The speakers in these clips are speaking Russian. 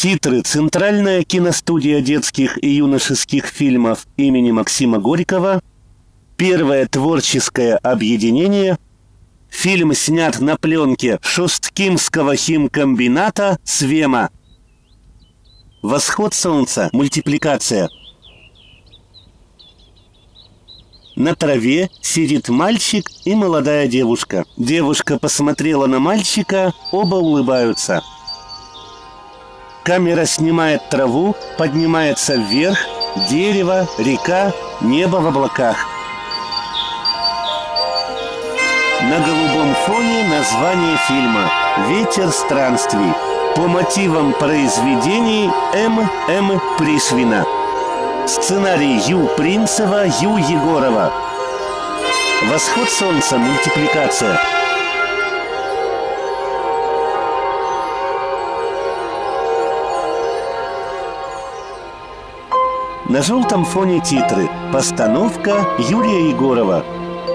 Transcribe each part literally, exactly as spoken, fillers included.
Титры. Центральная киностудия детских и юношеских фильмов имени Максима Горького. Первое творческое объединение. Фильм снят на пленке Шосткинского химкомбината «Свема». Восход солнца. Мультипликация. На траве сидит мальчик и молодая девушка. Девушка посмотрела на мальчика, оба улыбаются. Камера снимает траву, поднимается вверх, дерево, река, небо в облаках. На голубом фоне название фильма «Ветер странствий» по мотивам произведений М. М. Пришвина. Сценарий Ю. Принцева, Ю. Егорова. Восход солнца. Мультипликация. На желтом фоне титры. Постановка Юрия Егорова.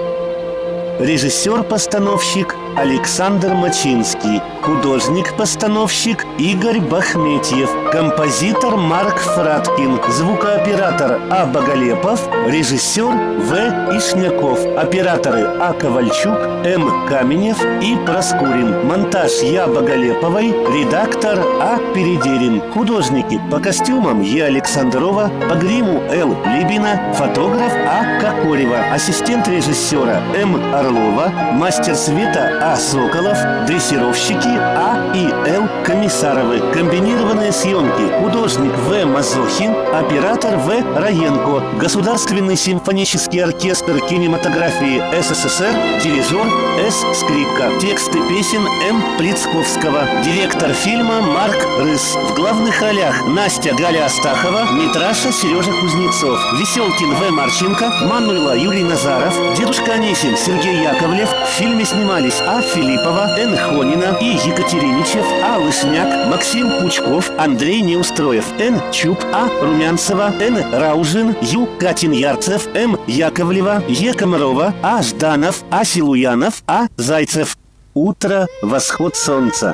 Режиссер-постановщик Александр Мачинский. Художник-постановщик Игорь Бахметьев. Композитор Марк Фраткин. Звукооператор А. Боголепов. Режиссер В. Ишняков. Операторы А. Ковальчук, М. Каменев и Проскурин. Монтаж Я. Боголеповой. Редактор А. Передерин. Художники по костюмам Е. Александрова. По гриму Л. Либина. Фотограф А. Кокорева. Ассистент режиссера М. Орлова. Мастер света А. Соколов. Дрессировщики А и Л. Комиссаровы. Комбинированные съемки. Художник В. Мазохин. Оператор В. Раенко. Государственный симфонический оркестр кинематографии СССР. Дирижер С. Скрипка. Тексты песен М. Плицковского. Директор фильма Марк Рыс. В главных ролях Настя Галя Астахова, Митраша Сережа Кузнецов, Веселкин В. Марченко, Мануйла Юрий Назаров, Дедушка Анисим Сергей Яковлев. В фильме снимались А. Филиппова, Н. Хонина и Екатериничев, А. Лышняк, Максим Пучков, Андрей Неустроев, Н. Чуб, А. Румянцева, Н. Раужин, Ю. Катин-Ярцев, М. Яковлева, Е. Комарова, А. Жданов, А. Силуянов, А. Зайцев. Утро. Восход солнца.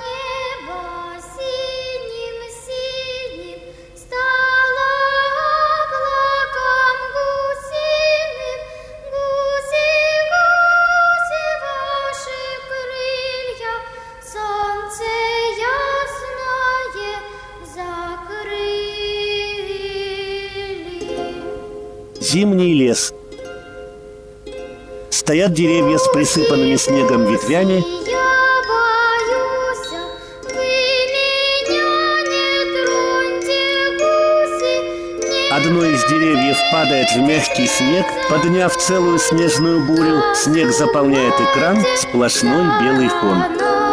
Зимний лес. Стоят деревья с присыпанными снегом ветвями. Одно из деревьев падает в мягкий снег, подняв целую снежную бурю. Снег заполняет экран, сплошной белый фон.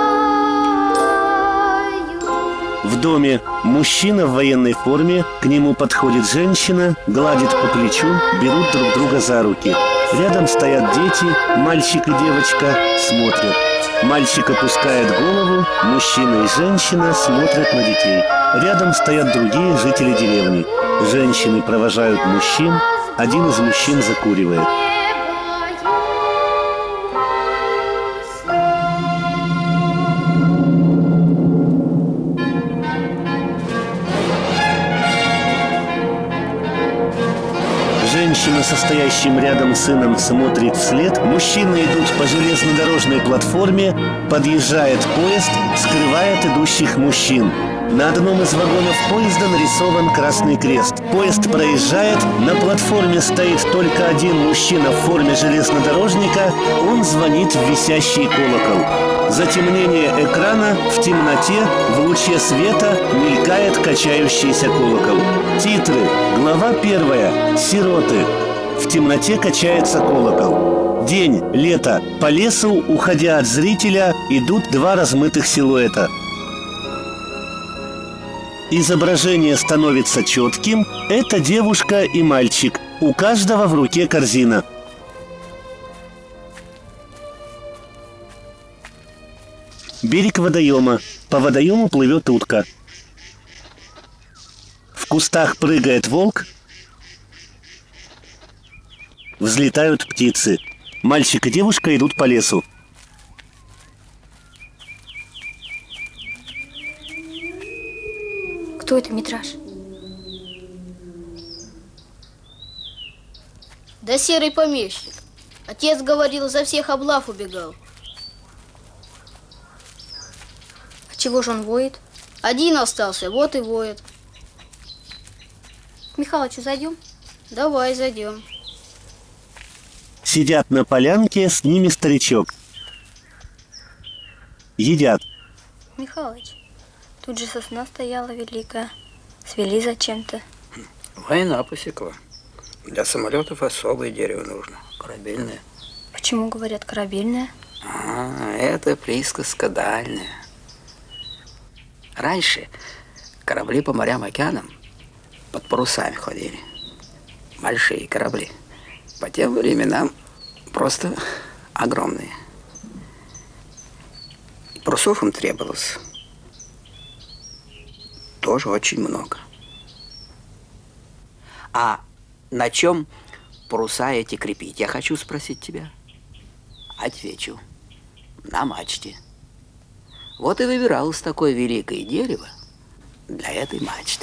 В доме мужчина в военной форме, к нему подходит женщина, гладит по плечу, берут друг друга за руки. Рядом стоят дети, мальчик и девочка, смотрят. Мальчик опускает голову, мужчина и женщина смотрят на детей. Рядом стоят другие жители деревни. Женщины провожают мужчин, один из мужчин закуривает. Женщина со стоящим рядом сыном смотрит вслед. Мужчины идут по железнодорожной платформе. Подъезжает поезд, скрывает идущих мужчин. На одном из вагонов поезда нарисован красный крест. Поезд проезжает, на платформе стоит только один мужчина в форме железнодорожника. Он звонит в висящий колокол. Затемнение экрана, в темноте, в луче света мелькает качающийся колокол. Титры. Глава первая. Сироты. В темноте качается колокол. День, лето. По лесу, уходя от зрителя, идут два размытых силуэта. Изображение становится четким. Это девушка и мальчик. У каждого в руке корзина. Берег водоема. По водоему плывет утка. В кустах прыгает волк. Взлетают птицы. Мальчик и девушка идут по лесу. Кто это, Митраш? Да серый помещик. Отец говорил, за всех облав убегал. А чего же он воет? Один остался, вот и воет. К Михалычу зайдем? Давай зайдем. Сидят на полянке, с ними старичок. Едят. Михалыч, тут же сосна стояла великая. Свели зачем-то. Война посекла. Для самолетов особое дерево нужно. Корабельное. Почему говорят корабельное? А, это присказка дальняя. Раньше корабли по морям и океанам под парусами ходили. Большие корабли. По тем временам просто огромные. И парусов им требовалось тоже очень много. А на чем паруса эти крепить? Я хочу спросить тебя. Отвечу. На мачте. Вот и выбиралось такое великое дерево для этой мачты.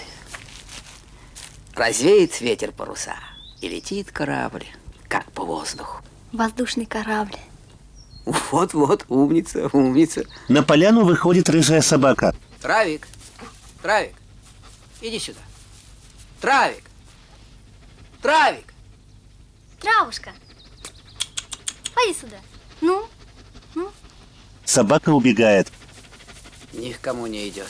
Развеет ветер паруса, и летит корабль, как по воздуху. Воздушный корабль. Вот-вот, умница, умница. На поляну выходит рыжая собака. Травик, Травик, иди сюда. Травик, Травик. Травушка, пойди сюда. Ну, ну. Собака убегает. Ни к кому не идет.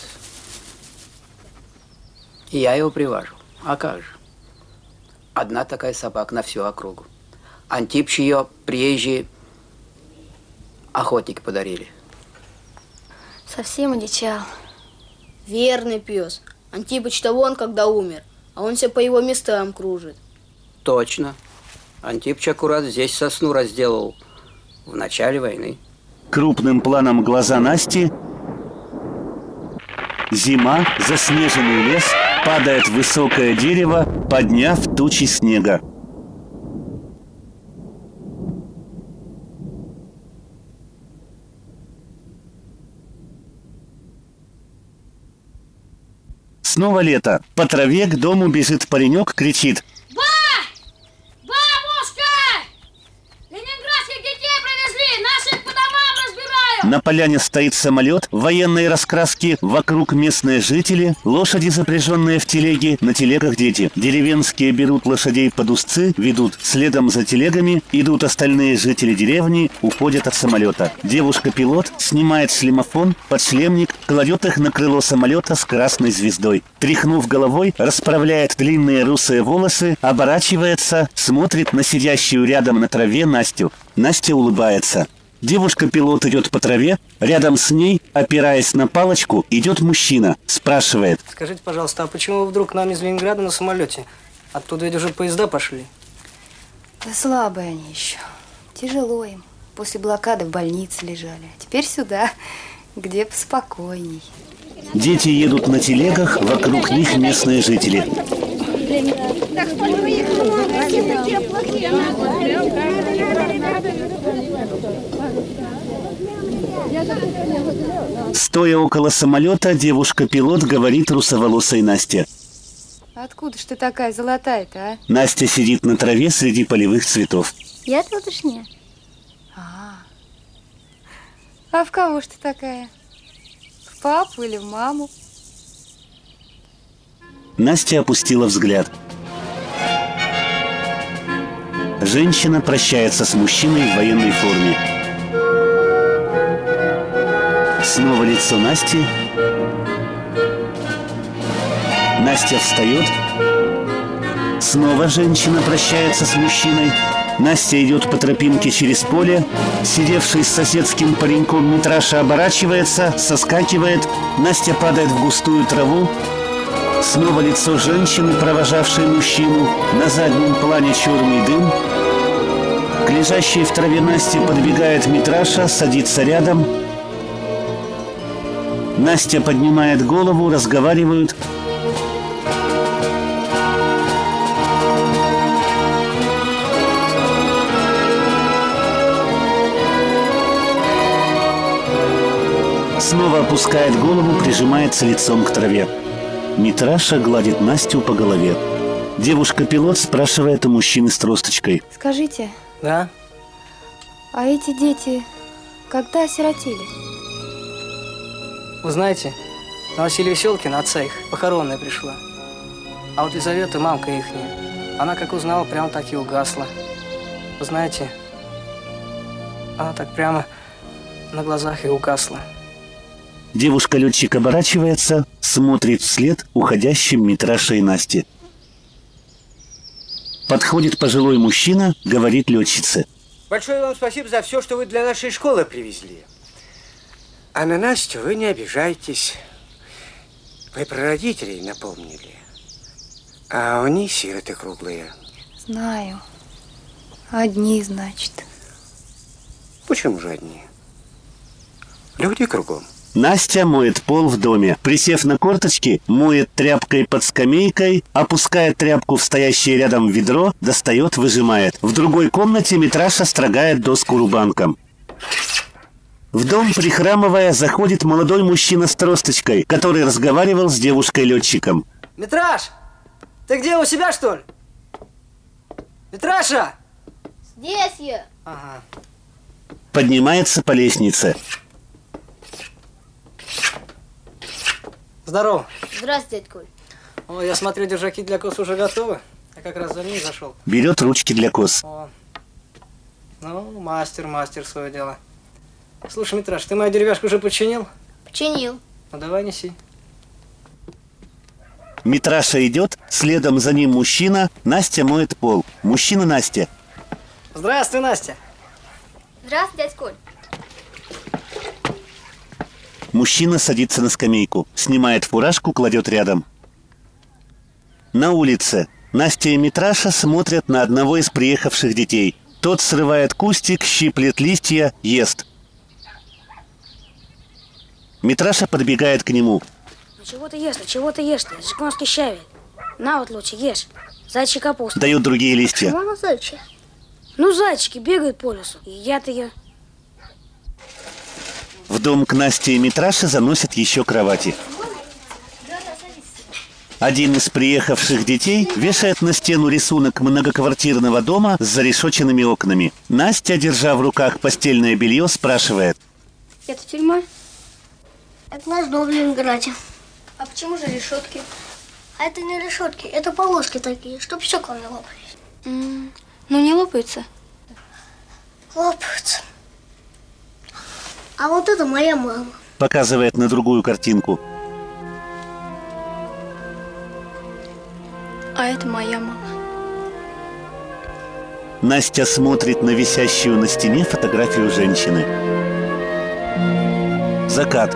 И я его привожу. А как же? Одна такая собака на всю округу. Антипыч ее приезжие охотники подарили. Совсем одичал. Верный пес. Антипыч-то вон когда умер, а он все по его местам кружит. Точно. Антипыч аккурат здесь сосну разделал в начале войны. Крупным планом глаза Насти. Зима, заснеженный лес, падает высокое дерево, подняв тучи снега. Снова лето. По траве к дому бежит паренек, кричит: Ба! Бабушка! Ленинградских детей привезли! Наших по домам разбирают! На поляне стоит самолет военной раскраски, вокруг местные жители, лошади, запряженные в телеги, на телегах дети. Деревенские берут лошадей под узцы, ведут, следом за телегами идут остальные жители деревни, уходят от самолета. Девушка-пилот снимает шлемофон, подшлемник, кладет их на крыло самолета с красной звездой. Тряхнув головой, расправляет длинные русые волосы, оборачивается, смотрит на сидящую рядом на траве Настю. Настя улыбается. Девушка-пилот идет по траве, рядом с ней, опираясь на палочку, идет мужчина, спрашивает: Скажите, пожалуйста, а почему вы вдруг к нам из Ленинграда на самолете? Оттуда ведь уже поезда пошли. Да слабые они еще. Тяжело им. После блокады в больнице лежали. А теперь сюда, где поспокойней. Дети едут на телегах, вокруг них местные жители. Стоя около самолета, девушка-пилот говорит русоволосой Насте: Откуда ж ты такая золотая-то, а? Настя сидит на траве среди полевых цветов. Я тутошняя. А, а в кого ж ты такая? В папу или в маму? Настя опустила взгляд. Женщина прощается с мужчиной в военной форме. Снова лицо Насти. Настя встает. Снова женщина прощается с мужчиной. Настя идет по тропинке через поле. Сидевший с соседским пареньком Митраша оборачивается, соскакивает. Настя падает в густую траву. Снова лицо женщины, провожавшей мужчину. На заднем плане черный дым. К лежащей в траве Насте подбегает Митраша, садится рядом. Настя поднимает голову, разговаривают. Снова опускает голову, прижимается лицом к траве. Митраша гладит Настю по голове. Девушка-пилот спрашивает у мужчины с тросточкой. Скажите, Да? а эти дети когда осиротели? Вы знаете, на Василия Веселкина, отца их, похоронная пришла. А вот Лизавета, мамка ихняя, она как узнала, прямо так и угасла. Вы знаете, она так прямо на глазах и угасла. Девушка-летчик оборачивается, смотрит вслед уходящим Митраше и Насте. Подходит пожилой мужчина, говорит летчице. Большое вам спасибо за все, что вы для нашей школы привезли. А на Настю вы не обижайтесь. Вы про родителей напомнили. А они сироты круглые. Знаю. Одни, значит. Почему же одни? Люди кругом. Настя моет пол в доме. Присев на корточки, моет тряпкой под скамейкой, опускает тряпку в стоящее рядом ведро, достает, выжимает. В другой комнате Митраша строгает доску рубанком. В дом, прихрамывая, заходит молодой мужчина с тросточкой, который разговаривал с девушкой-летчиком. Митраш, ты где, у себя, что ли? Митраша! Здесь я. Ага. Поднимается по лестнице. Здорово. Здравствуйте, дядь Коль. О, я смотрю, держаки для кос уже готовы. Я как раз за ним зашел. Берет ручки для кос. О. Ну, мастер, мастер свое дело. Слушай, Митраш, ты мою деревяшку уже починил? Починил. Ну, давай неси. Митраша идет, следом за ним мужчина, Настя моет пол. Мужчина Настя. Здравствуй, Настя. Здравствуй, дядь Коль. Мужчина садится на скамейку, снимает фуражку, кладет рядом. На улице Настя и Митраша смотрят на одного из приехавших детей. Тот срывает кустик, щиплет листья, ест. Митраша подбегает к нему. Ну чего ты ешь, ну чего ты ешь-то? Это же конский щавель. На вот лучше ешь. Зайчий капуста. Дают другие листья. Почему она зайчья? Ну зайчики бегают по лесу и едят ее. В дом к Насте и Митраше заносят еще кровати. Один из приехавших детей вешает на стену рисунок многоквартирного дома с зарешоченными окнами. Настя, держа в руках постельное белье, спрашивает. Это тюрьма? Это наш дом в Ленинграде. А почему же решетки? А это не решетки, это полоски такие, чтоб стекла не лопались. М-м, ну не лопаются. Лопаются. А вот это моя мама. Показывает на другую картинку. А это моя мама. Настя смотрит на висящую на стене фотографию женщины. Закат.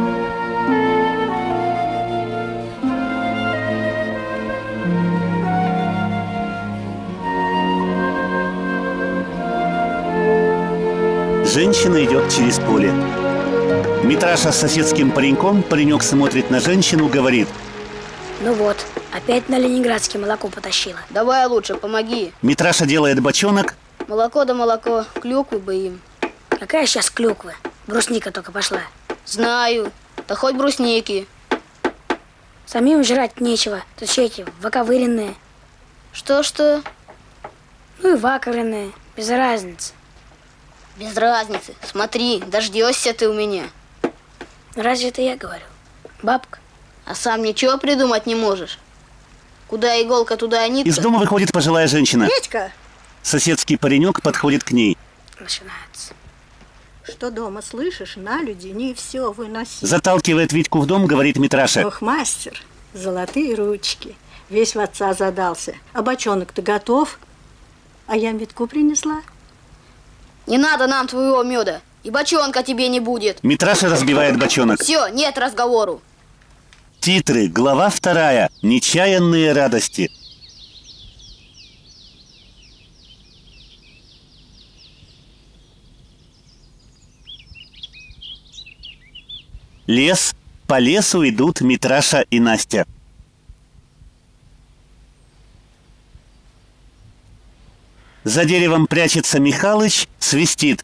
Женщина идет через поле. Митраша с соседским пареньком, паренек смотрит на женщину, говорит. Ну вот, опять на ленинградское молоко потащила. Давай лучше, помоги. Митраша делает бочонок. Молоко да молоко, клюквы бы им. Какая сейчас клюква? Брусника только пошла. Знаю, да хоть брусники. Самим жрать нечего. Тут все эти воковыренные. Что-что? Ну и ваковыренные. Без разницы. Без разницы. Смотри, дождешься ты у меня. Разве это я говорю? Бабка. А сам ничего придумать не можешь? Куда иголка, туда и нитка. Из дома выходит пожилая женщина. Петька! Соседский паренек подходит к ней. Начинается. Что дома слышишь, на люди не все выноси. Заталкивает Витьку в дом, говорит Митраша. Ох, мастер, золотые ручки. Весь в отца задался. А бочонок-то готов. А я метку принесла. Не надо нам твоего меда. И бочонка тебе не будет. Митраша разбивает бочонок. Все, нет разговору. Титры, глава вторая. Нечаянные радости. Лес. По лесу идут Митраша и Настя. За деревом прячется Михалыч, свистит.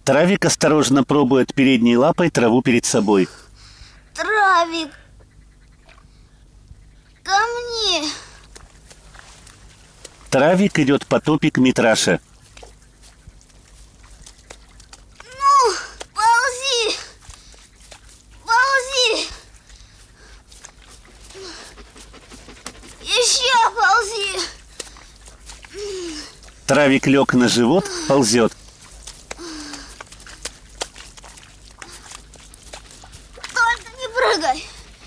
Травик осторожно пробует передней лапой траву перед собой. Травик, ко мне. Травик идет по топе к Митраше. Ну, ползи, ползи. Еще ползи. Травик лег на живот, ползет. Только не прыгай.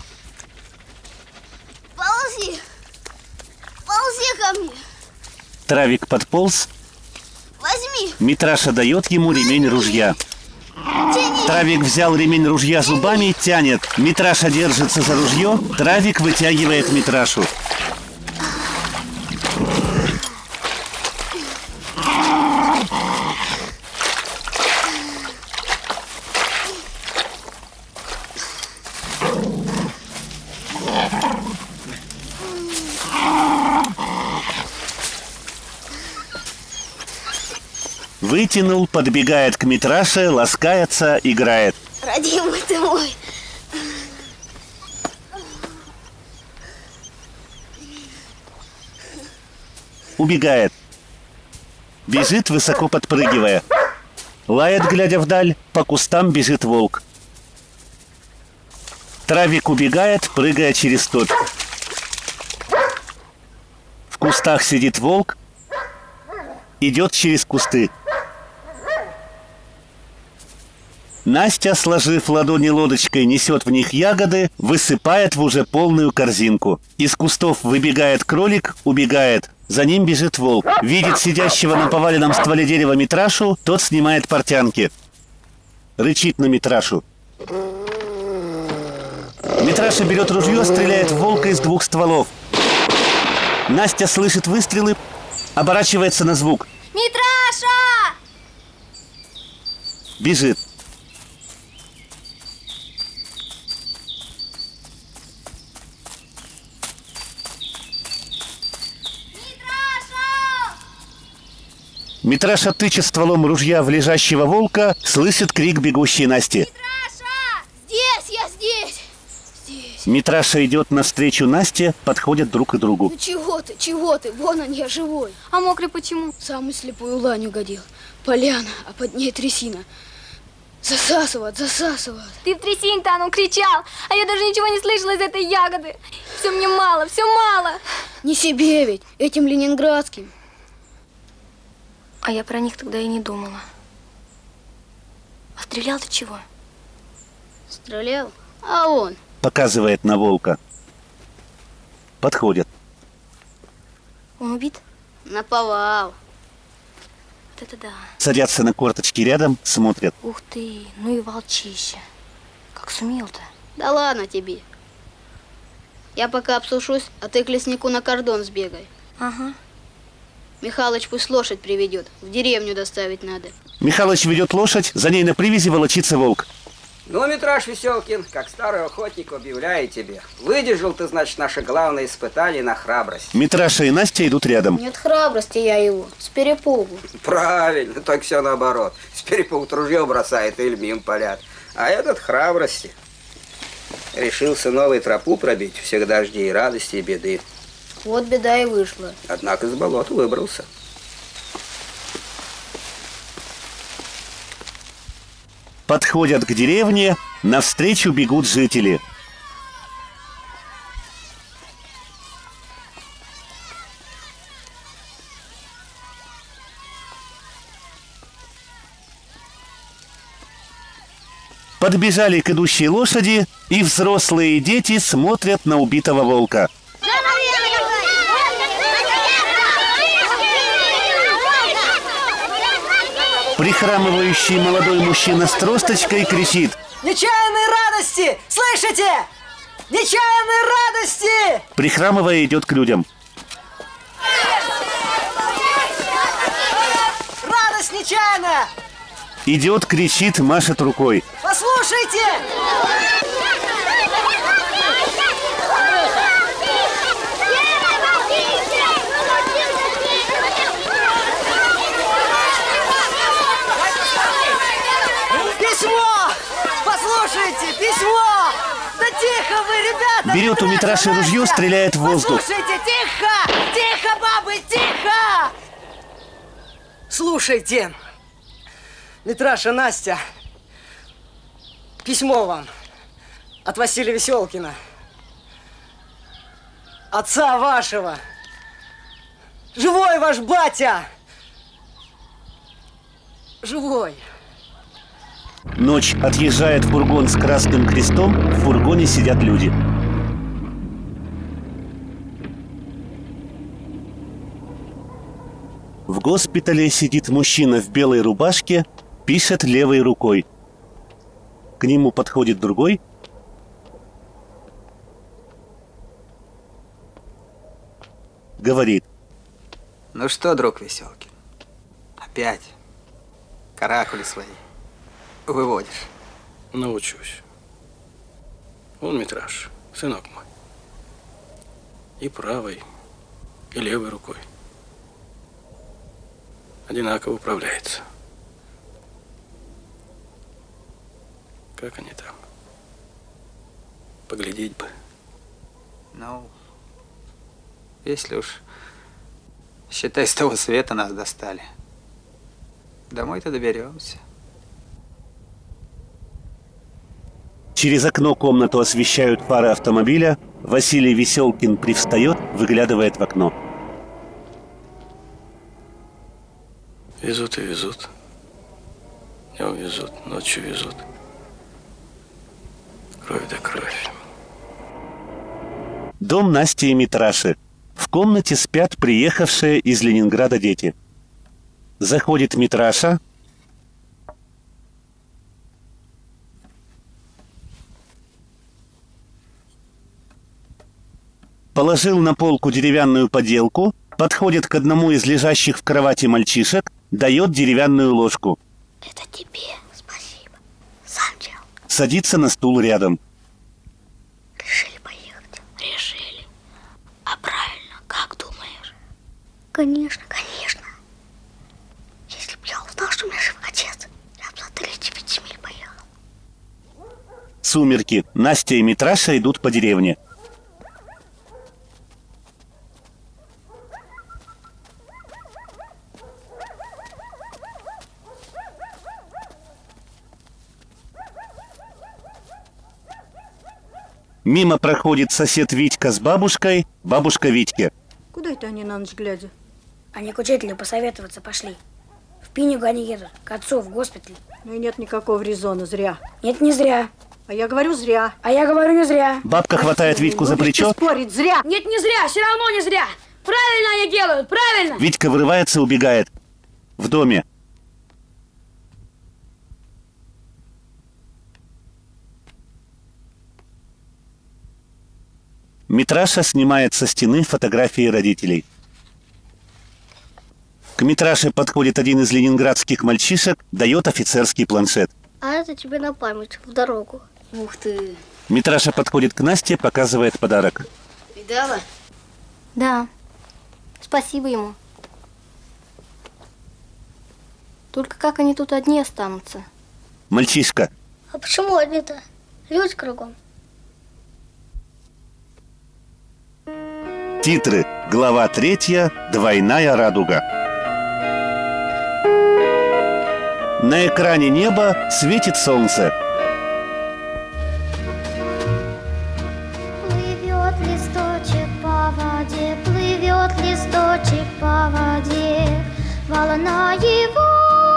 Ползи. Ползи ко мне. Травик подполз. Возьми. Митраша дает ему ремень ружья. Тяни. Травик взял ремень ружья зубами и тянет. Митраша держится за ружье. Травик вытягивает Митрашу. Вытянул, подбегает к Митраше, ласкается, играет. Родимый ты мой. Убегает. Бежит, высоко подпрыгивая. Лает, глядя вдаль, по кустам бежит волк. Травик убегает, прыгая через топь. В кустах сидит волк, идет через кусты. Настя, сложив ладони лодочкой, несет в них ягоды, высыпает в уже полную корзинку. Из кустов выбегает кролик, убегает. За ним бежит волк. Видит сидящего на поваленном стволе дерева Митрашу, тот снимает портянки. Рычит на Митрашу. Митраша берет ружье, стреляет в волка из двух стволов. Настя слышит выстрелы, оборачивается на звук. Митраша! Бежит. Митраша, тыча стволом ружья в лежащего волка, слышит крик бегущей Насти. Митраша! Здесь, я здесь! Здесь. Митраша идет навстречу Насте, подходят друг к другу. Ну чего ты, чего ты? Вон он, я живой. А мокрый почему? Самый слепую лань угодил. Поляна, а под ней трясина. Засасывает, засасывает. Ты в трясине-то, он кричал, а я даже ничего не слышала из этой ягоды. Все мне мало, все мало. Не себе ведь, этим ленинградским. А я про них тогда и не думала. А стрелял ты чего? Стрелял? А он? Показывает на волка. Подходят. Он убит? Наповал. Вот это да. Садятся на корточки рядом, смотрят. Ух ты, ну и волчище. Как сумел-то? Да ладно тебе. Я пока обсушусь, а ты к леснику на кордон сбегай. Ага. Михалыч пусть лошадь приведет. В деревню доставить надо. Михалыч ведет лошадь, за ней на привязи волочится волк. Ну, Митраш Веселкин, как старый охотник, объявляю тебе. Выдержал ты, значит, наше главное испытание на храбрость. Митраша и Настя идут рядом. Нет храбрости я его, с перепугу. Правильно, только все наоборот. С перепугу ружье бросает или мимо полят. А этот храбрости. Решился новую тропу пробить, всех дождей, радости и беды. Вот беда и вышла. Однако из болота выбрался. Подходят к деревне, навстречу бегут жители. Подбежали к идущей лошади, и взрослые дети смотрят на убитого волка. Прихрамывающий молодой мужчина с тросточкой кричит: «Нечаянной радости! Слышите? Нечаянной радости!» Прихрамывая, идет к людям. Радость нечаянная! Идет, кричит, машет рукой. Послушайте! Берет у Митраши ружье, стреляет в воздух. Слушайте, тихо! Тихо, бабы, тихо! Слушайте, Митраша, Настя, письмо вам от Василия Веселкина, отца вашего. Живой ваш батя! Живой. Ночь, отъезжает фургон с красным крестом, в фургоне сидят люди. В госпитале сидит мужчина в белой рубашке, пишет левой рукой. К нему подходит другой. Говорит. Ну что, друг Веселкин, опять каракули свои выводишь? Научусь. Он Митраш, сынок мой. И правой, и левой рукой. Одинаково управляется. Как они там? Поглядеть бы. Ну, если уж, считай, с того света нас достали. Домой-то доберемся. Через окно комнату освещают фары автомобиля. Василий Веселкин привстает, выглядывает в окно. Везут и везут. Днем везут, ночью везут. Кровь да кровь. Дом Насти и Митраши. В комнате спят приехавшие из Ленинграда дети. Заходит Митраша. Положил на полку деревянную поделку, подходит к одному из лежащих в кровати мальчишек, дает деревянную ложку. Это тебе спасибо. Сам делал. Садится на стул рядом. Решили поехать. Решили. А правильно, как думаешь? Конечно, конечно. Если б я узнал, что у меня жив отец, я бы за тридцать миль поехал. Сумерки. Настя и Митраша идут по деревне. Мимо проходит сосед Витька с бабушкой, бабушка Витьке. Куда это они на ночь глядя? Они к учителю посоветоваться пошли. В Пинигу они едут, к отцу в госпиталь. Ну и нет никакого резона, зря. Нет, не зря. А я говорю зря. А я говорю не зря. Бабка хватает Витьку за плечо. Спорить, зря. Нет, не зря, все равно не зря. Правильно они делают, правильно. Витька вырывается, убегает. В доме. Митраша снимает со стены фотографии родителей. К Митраше подходит один из ленинградских мальчишек, дает офицерский планшет. А это тебе на память, в дорогу. Ух ты. Митраша подходит к Насте, показывает подарок. Видала? Да. Спасибо ему. Только как они тут одни останутся? Мальчишка. А почему одни-то? Люди кругом. Титры. Глава третья. Двойная радуга. На экране неба светит солнце. Плывет листочек по воде, плывет листочек по воде, волна его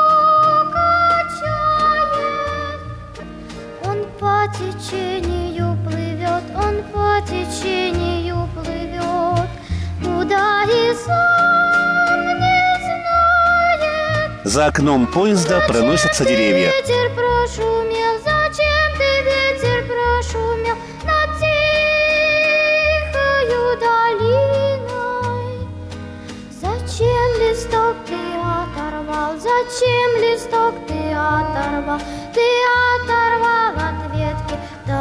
качает. Он по течению плывет, он по течению плывет, куда и сам не знает. За окном поезда проносятся деревья. Ветер прошумел, зачем ты, ветер, прошумел над тихою долиной? Зачем листок ты оторвал, зачем листок ты оторвал? Ты оторвал от ветки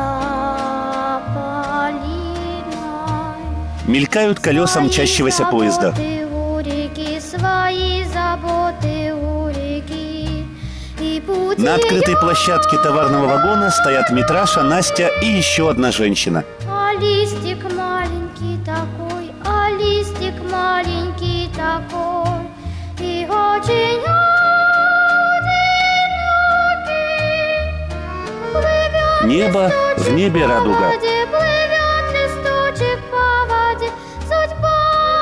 тополиной. Мелькают колеса мчащегося поезда. Заботы у реки, свои заботы у реки. И путь На открытой ее площадке товарного вагона стоят Митраша, Настя и еще одна женщина. по листьям а листик маленький такой и очень одинокий. Плывет Небо, в небе листочек по радуга. воде, плывет листочек по воде, судьба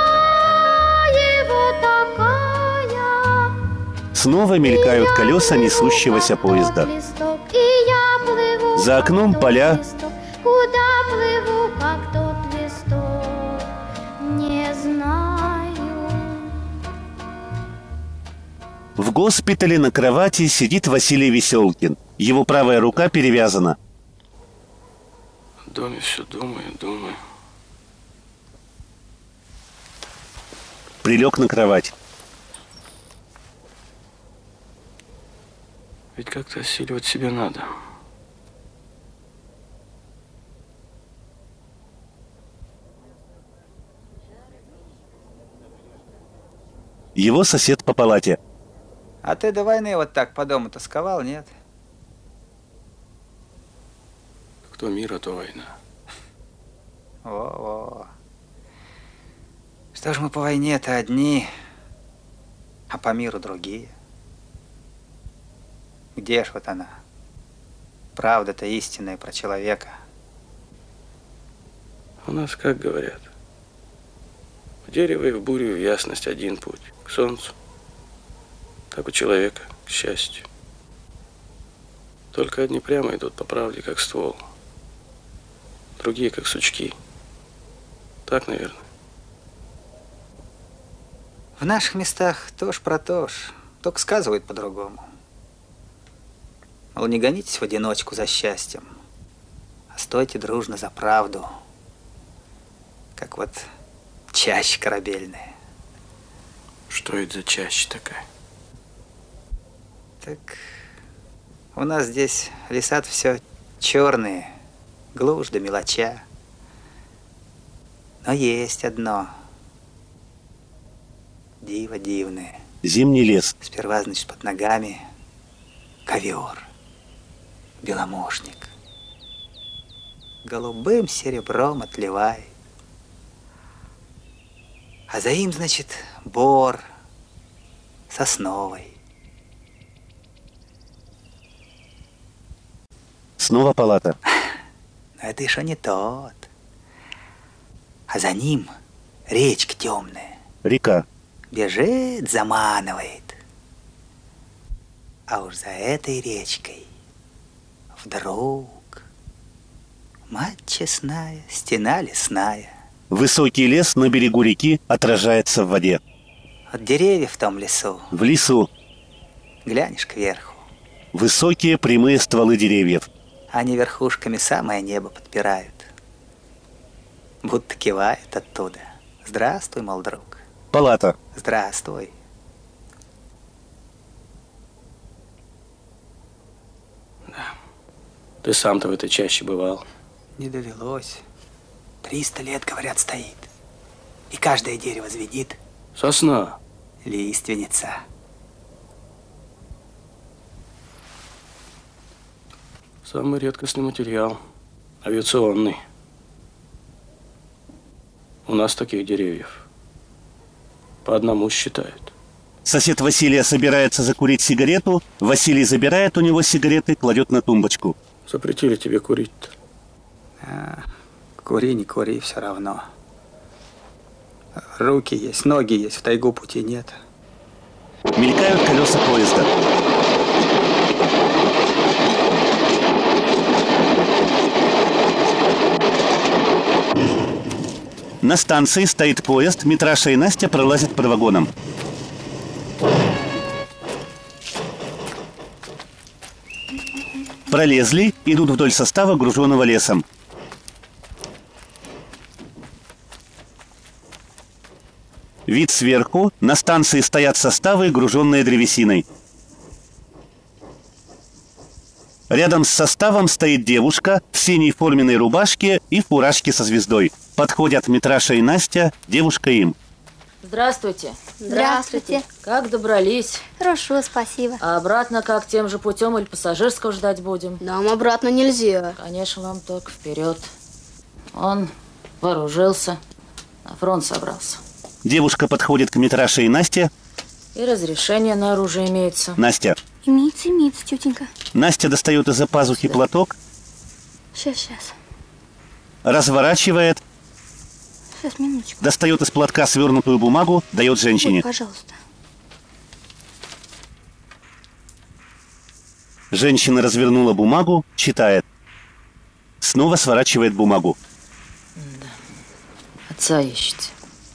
его такая. Снова мелькают колеса несущегося поезда. Листок, и я плыву, За окном как поля. тот листок. Куда плыву, как тот листок, не знаю. В госпитале на кровати сидит Василий Веселкин. Его правая рука перевязана. В доме все думаю, думаю. Прилег на кровать. Ведь как-то осиливать себя надо. Его сосед по палате. А ты до войны вот так по дому тосковал, нет? Кто мир, а то война. Во-во. Что ж мы по войне-то одни, а по миру другие? Где ж вот она? Правда-то истинная про человека. У нас как говорят? В дерево и в бурю, в ясность один путь. К солнцу. Так у человека, к счастью. Только одни прямо идут по правде, как ствол. Другие, как сучки. Так, наверное. В наших местах тоже про то ж, только сказывают по-другому. Мол, не гонитесь в одиночку за счастьем, а стойте дружно за правду, как вот чаща корабельная. Что это за чаща такая? Так у нас здесь леса-то все черные, глушь да мелоча. Но есть одно диво дивное. Зимний лес. Сперва, значит, под ногами ковер, беломошник, голубым серебром отливает. А за им, значит, бор сосновый. Снова палата. Но это еще не тот. А за ним речка темная. Река. Бежит, заманывает. А уж за этой речкой вдруг мать честная, стена лесная. Высокий лес на берегу реки отражается в воде. От деревьев в том лесу В лесу глянешь кверху. высокие прямые стволы деревьев. Они верхушками самое небо подпирают. Будто кивают оттуда. Здравствуй, мол, друг. Палата. Здравствуй. Ты сам-то в этой чаще бывал. Не довелось. Триста лет, говорят, стоит. И каждое дерево звенит. Сосна. Лиственница. Самый редкостный материал. Авиационный. У нас таких деревьев по одному считают. Сосед Василия собирается закурить сигарету. Василий забирает у него сигареты, кладет на тумбочку. Запретили тебе курить-то. А, кури, не кури, все равно. Руки есть, ноги есть, в тайгу пути нет. Мелькают колеса поезда. На станции стоит поезд, Митраша и Настя пролазят под вагоном. Пролезли, идут вдоль состава, груженного лесом. Вид сверху. На станции стоят составы, груженные древесиной. Рядом с составом стоит девушка в синей форменной рубашке и фуражке со звездой. Подходят Митраша и Настя, девушка им. Здравствуйте. Здравствуйте. Как добрались? Хорошо, спасибо. А обратно как, тем же путем или пассажирского ждать будем? Нам обратно нельзя. Конечно, вам только вперед. Он вооружился. На фронт собрался. Девушка подходит к Митраше и Насте. И разрешение на оружие имеется. Настя. Имеется, имеется, тетенька. Настя достает из-за пазухи платок. Сейчас, сейчас. Разворачивает. Сейчас, минуточку. Достает из платка свернутую бумагу, дает женщине. Ой, пожалуйста. Женщина развернула бумагу, читает. Снова сворачивает бумагу. Да. Отца ищете.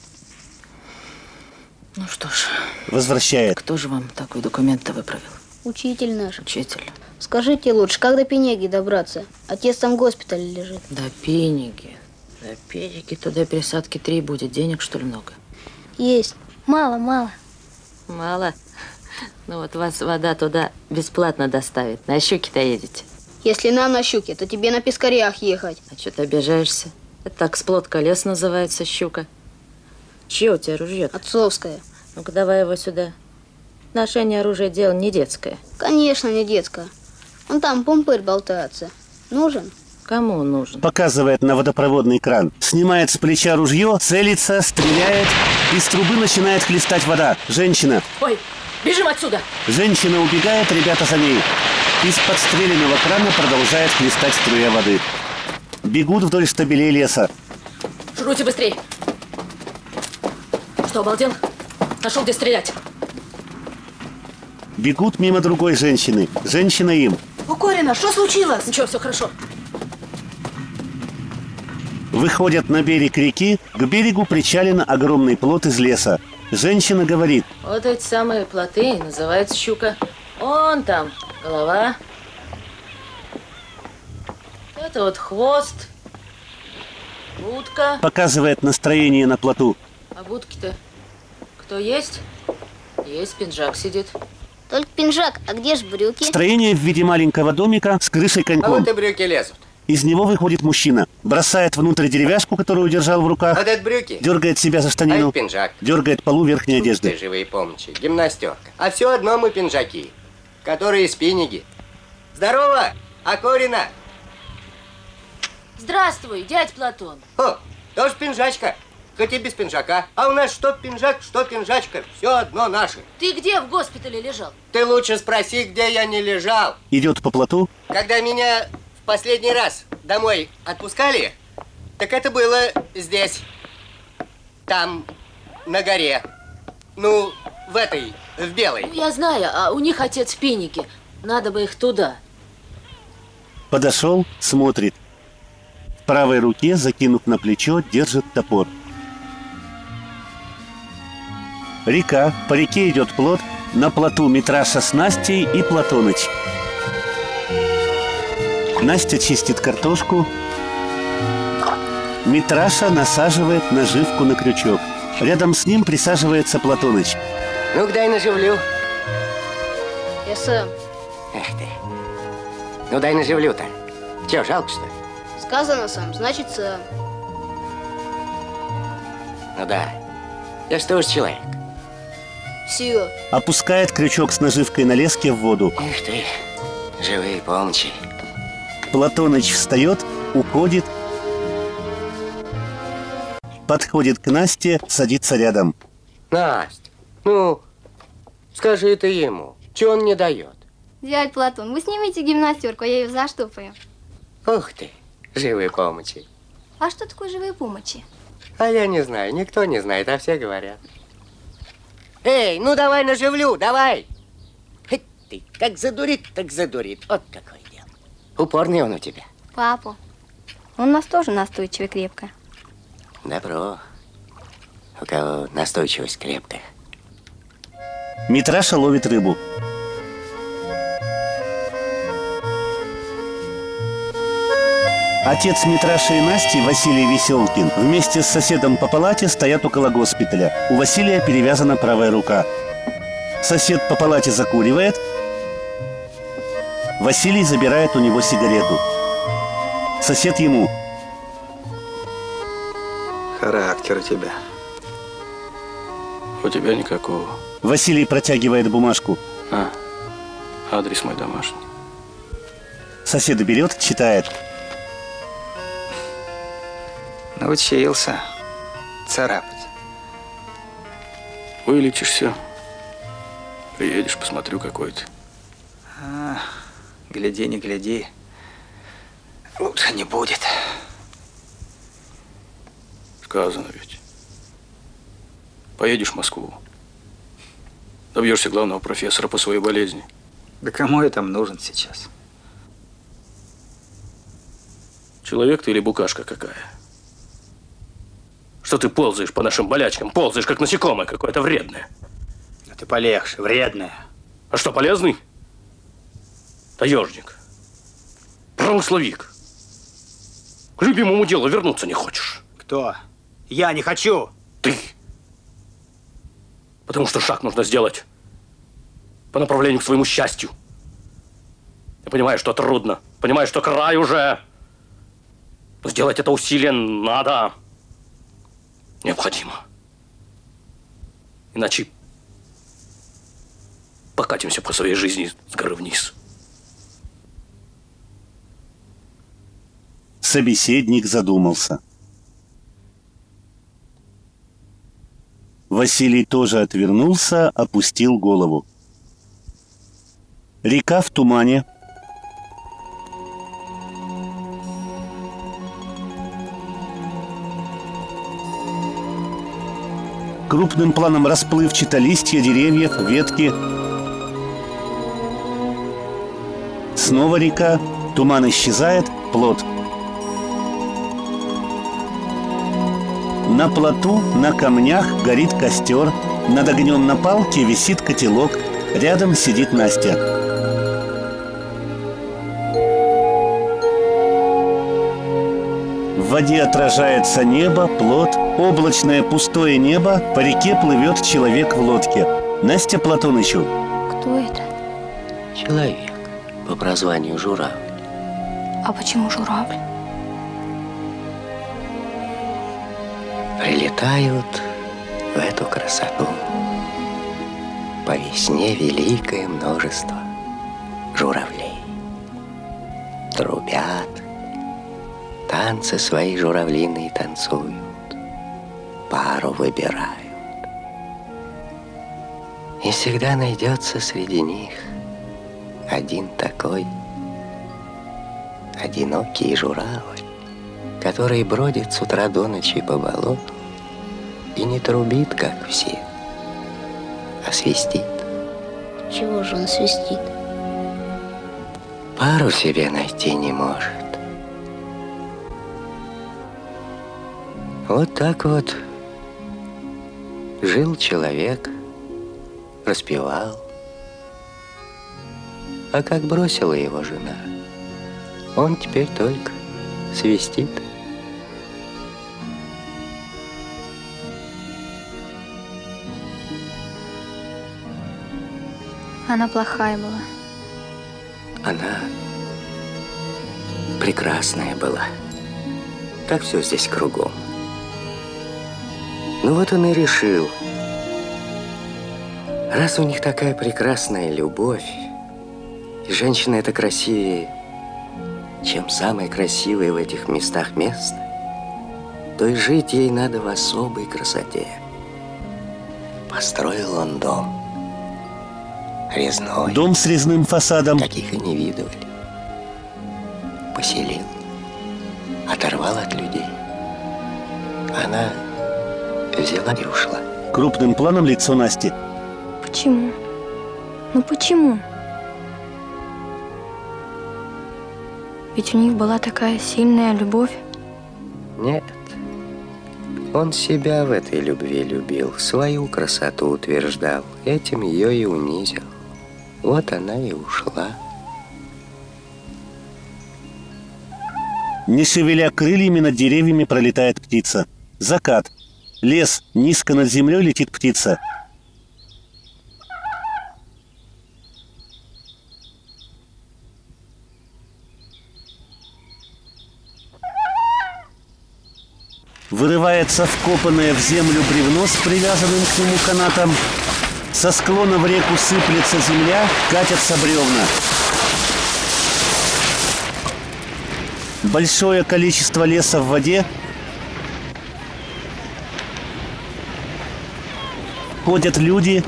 Ну что ж. Возвращает. Кто же вам такой документ-то выправил? Учитель наш. Учитель. Скажите лучше, как до Пенеги добраться? Отец там в госпитале лежит. До Пенеги. До Пенеги туда пересадки три будет. Денег, что ли, много? Есть. Мало, мало. Мало? Ну вот вас вода туда бесплатно доставит. На щуки-то едете. Если нам на щуке, то тебе на пескарях ехать. А что ты обижаешься? Это так сплот колес называется, щука. Чье у тебя ружье? Отцовское. Ну-ка, давай его сюда. Ношение оружия дело не детское. Конечно, не детское. Вон там помпырь болтается. Нужен? Кому он нужен? Показывает на водопроводный кран. Снимает с плеча ружье, целится, стреляет. Из трубы начинает хлестать вода. Женщина. Ой, бежим отсюда! Женщина убегает, ребята за ней. Из подстреленного крана продолжает хлестать струя воды. Бегут вдоль штабелей леса. Шуруйте быстрей! Что, обалдел? Нашел, где стрелять. Бегут мимо другой женщины. Женщина им. Укорина, что случилось? Ничего, все хорошо. Выходят на берег реки. К берегу причален огромный плот из леса. Женщина говорит. Вот эти самые плоты называются щука. Вон там голова. Это вот хвост. Будка. Показывает настроение на плоту. А будки-то кто есть? Есть, пинжак сидит. Только пинжак, а где ж брюки? Строение в виде маленького домика с крышей коньком. А вот и брюки лезут. Из него выходит мужчина. Бросает внутрь деревяшку, которую держал в руках. Вот это брюки. Дергает себя за штанину. А это пинжак. Дергает полу верхней одежды. Ты живые помощи. Гимнастерка. А все одно мы пинжаки, которые из Пенеги. Здорово, Акорина. Здравствуй, дядь Платон. О, тоже пинжачка. Хоть и без пинжака. А у нас что пинжак, что пинжачка. Все одно наше. Ты где в госпитале лежал? Ты лучше спроси, где я не лежал. Идет по плоту. Когда меня в последний раз домой отпускали, так это было здесь. Там, на горе. Ну, в этой, в белой. Ну, я знаю, а у них отец в Пенеге. Надо бы их туда. Подошел, смотрит. В правой руке, закинув на плечо, держит топор. Река. По реке идет плот. На плоту Митраша с Настей и Платоныч. Настя чистит картошку. Митраша насаживает наживку на крючок. Рядом с ним присаживается Платоныч. Ну-ка, дай наживлю. Я сам. Эх ты. Ну, дай наживлю-то. Че, жалко, что ли? Сказано сам, значит сам. Ну да. Я что уж человек. Все. Опускает крючок с наживкой на леске в воду. Эх ты, живые помощи. Платоныч встает, уходит, подходит к Насте, садится рядом. Настя, ну, скажи ты ему, что он не дает? Дядь Платон, вы снимите гимнастерку, а я ее заштопаю. Ух ты, живые помощи. А что такое живые помощи? А я не знаю, никто не знает, а все говорят. Эй, ну давай наживлю, давай. Хоть ты, как задурит, так задурит. Вот какое дело. Упорный он у тебя. Папу. Он нас тоже настойчивый крепко. Добро. У кого настойчивость крепкая. Митраша ловит рыбу. Отец Митраши и Насти, Василий Веселкин, вместе с соседом по палате стоят около госпиталя. У Василия перевязана правая рука. Сосед по палате закуривает. Василий забирает у него сигарету. Сосед ему. Характер у тебя. У тебя никакого. Василий протягивает бумажку. А, адрес мой домашний. Сосед берет, читает. Научился. царапать. Вылечишься. Приедешь, посмотрю, какой ты. А, гляди, не гляди. Лучше не будет. Сказано ведь. Поедешь в Москву. Добьешься главного профессора по своей болезни. Да кому я там нужен сейчас? Человек ты или букашка какая? Что ты ползаешь по нашим болячкам? Ползаешь, как насекомое какое-то вредное. Да ты полегче, вредное. А что, полезный? Таежник. Промысловик. К любимому делу вернуться не хочешь. Кто? Я не хочу. Ты. Потому что шаг нужно сделать по направлению к своему счастью. Я понимаю, что трудно. Понимаю, что край уже. Но сделать это усилие надо. Необходимо. Иначе покатимся по своей жизни с горы вниз. Собеседник задумался. Василий тоже отвернулся, опустил голову. Река в тумане. Крупным планом расплывчато листья деревьев, ветки. Снова река, туман исчезает, плот. На плоту, на камнях горит костер. Над огнем на палке висит котелок. Рядом сидит Настя. В воде отражается небо, плот. Облачное пустое небо. По реке плывет человек в лодке. Настя Платонычу. Кто это? Человек по прозванию Журавль. А почему журавль? Прилетают в эту красоту по весне великое множество журавлей. Трубят, танцы свои журавлиные танцуют, пару выбирают. И всегда найдется среди них один такой одинокий журавль, который бродит с утра до ночи по болоту и не трубит, как все, а свистит. Чего же он свистит? Пару себе найти не может. Вот так вот жил человек, распевал. А как бросила его жена, он теперь только свистит. Она плохая была. Она прекрасная была. Так все здесь кругом. Ну вот он и решил, раз у них такая прекрасная любовь, и женщина эта красивее, чем самое красивое в этих местах место, то и жить ей надо в особой красоте. Построил он дом. Резной. Дом с резным фасадом. Таких и не видывали. Поселил. Оторвал от людей. Она взяла и ушла. Крупным планом лицо Насти. Почему? Ну почему? Ведь у них была такая сильная любовь. Нет. Он себя в этой любви любил, свою красоту утверждал. Этим ее и унизил. Вот она и ушла. Не шевеля крыльями, над деревьями пролетает птица. Закат. Лес. Низко над землей летит птица. Вырывается вкопанное в землю бревно с привязанным к нему канатом. Со склона в реку сыплется земля, катятся бревна. Большое количество леса в воде. Ходят люди.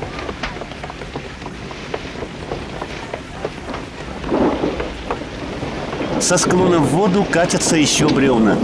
Со склона в воду катятся еще бревна.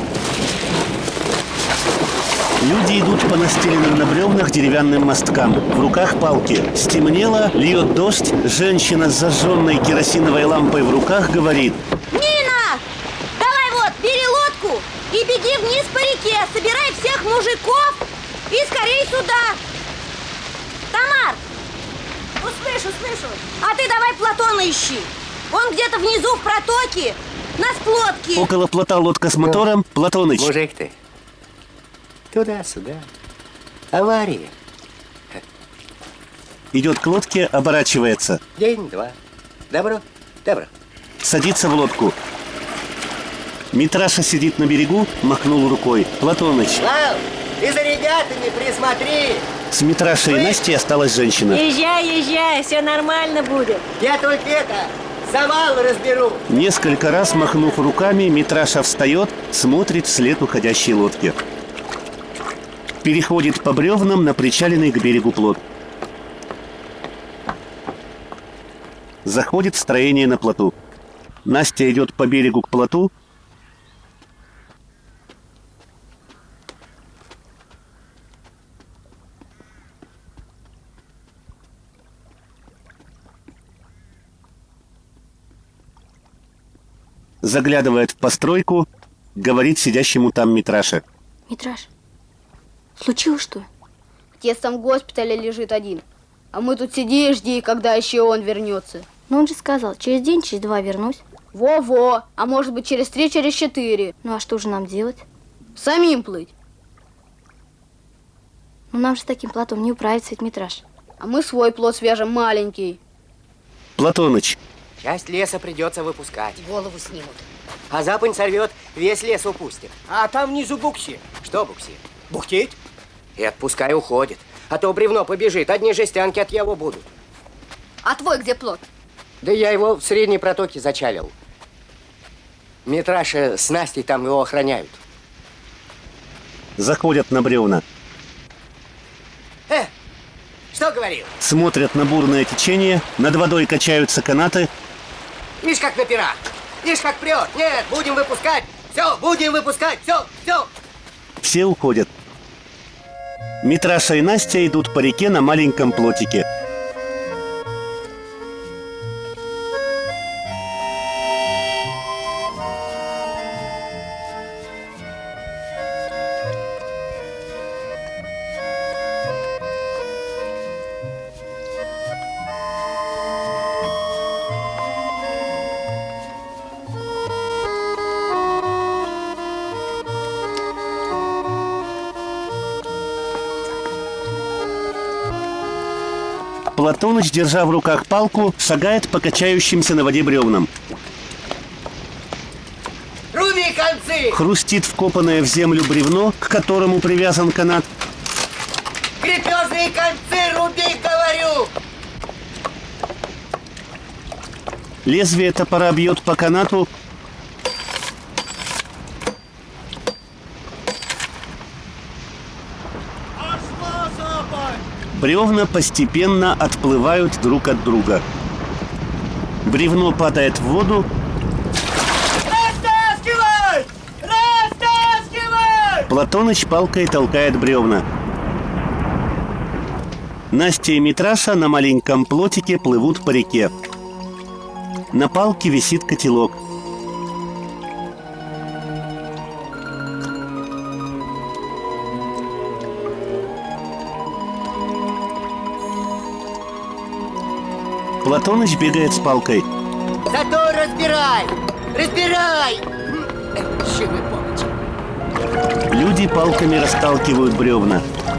Люди идут по настеленным на бревнах деревянным мосткам. В руках палки. Стемнело, льет дождь. Женщина с зажженной керосиновой лампой в руках говорит: Нина! Давай вот, бери лодку и беги вниз по реке. Собирай всех мужиков и скорей сюда. Тамар! Услышу, слышу. А ты давай Платона ищи. Он где-то внизу в протоке, на сплотке. Около плота лодка с мотором. Платоныч. Мужик ты. Туда-сюда. Авария. Идет к лодке, оборачивается. День-два. Добро, добро. Садится в лодку. Митраша сидит на берегу, махнул рукой. Платоныч. Слав, ты за ребятами присмотри. С Митрашей и Настей осталась женщина. Езжай, езжай, все нормально будет. Я только это, завал разберу. Несколько раз махнув руками, Митраша встает, смотрит вслед уходящей лодки. Переходит по бревнам на причаленный к берегу плот. Заходит в строение на плоту. Настя идет по берегу к плоту. Заглядывает в постройку, говорит сидящему там Митраше: Митраш, случилось что? Отец там в госпитале лежит один. А мы тут сиди и жди, когда еще он вернется. Ну он же сказал, через день, через два вернусь. Во-во, а может быть через три, через четыре. Ну а что же нам делать? Самим плыть. Ну нам же с таким плотом не управиться, ведь, Митраш. А мы свой плот свяжем, маленький. Платоныч. Часть леса придется выпускать. Голову снимут. А запонь сорвет, весь лес упустит. А там внизу букси. Что букси? Бухтеть? И отпускай уходит. А то бревно побежит, одни жестянки от его будут. А твой где плот? Да я его в средней протоке зачалил. Митраша с Настей там его охраняют. Заходят на бревна. Э, что говорил? Смотрят на бурное течение, над водой качаются канаты. Видишь, как на пера. Видишь, как прет. Нет, будем выпускать. Все, будем выпускать. Все, все. Все уходят. Митраша и Настя идут по реке на маленьком плотике. Платоныч, держа в руках палку, шагает по качающимся на воде бревнам. Руби концы! Хрустит вкопанное в землю бревно, к которому привязан канат. Крепежные концы руби, говорю! Лезвие топора бьет по канату. Бревна постепенно отплывают друг от друга. Бревно падает в воду. Растаскивай! Растаскивай! Платоныч палкой толкает бревна. Настя и Митраша на маленьком плотике плывут по реке. На палке висит котелок. Платоныч бегает с палкой. Зато разбирай! Разбирай! Щеглый помощь. Люди палками расталкивают бревна.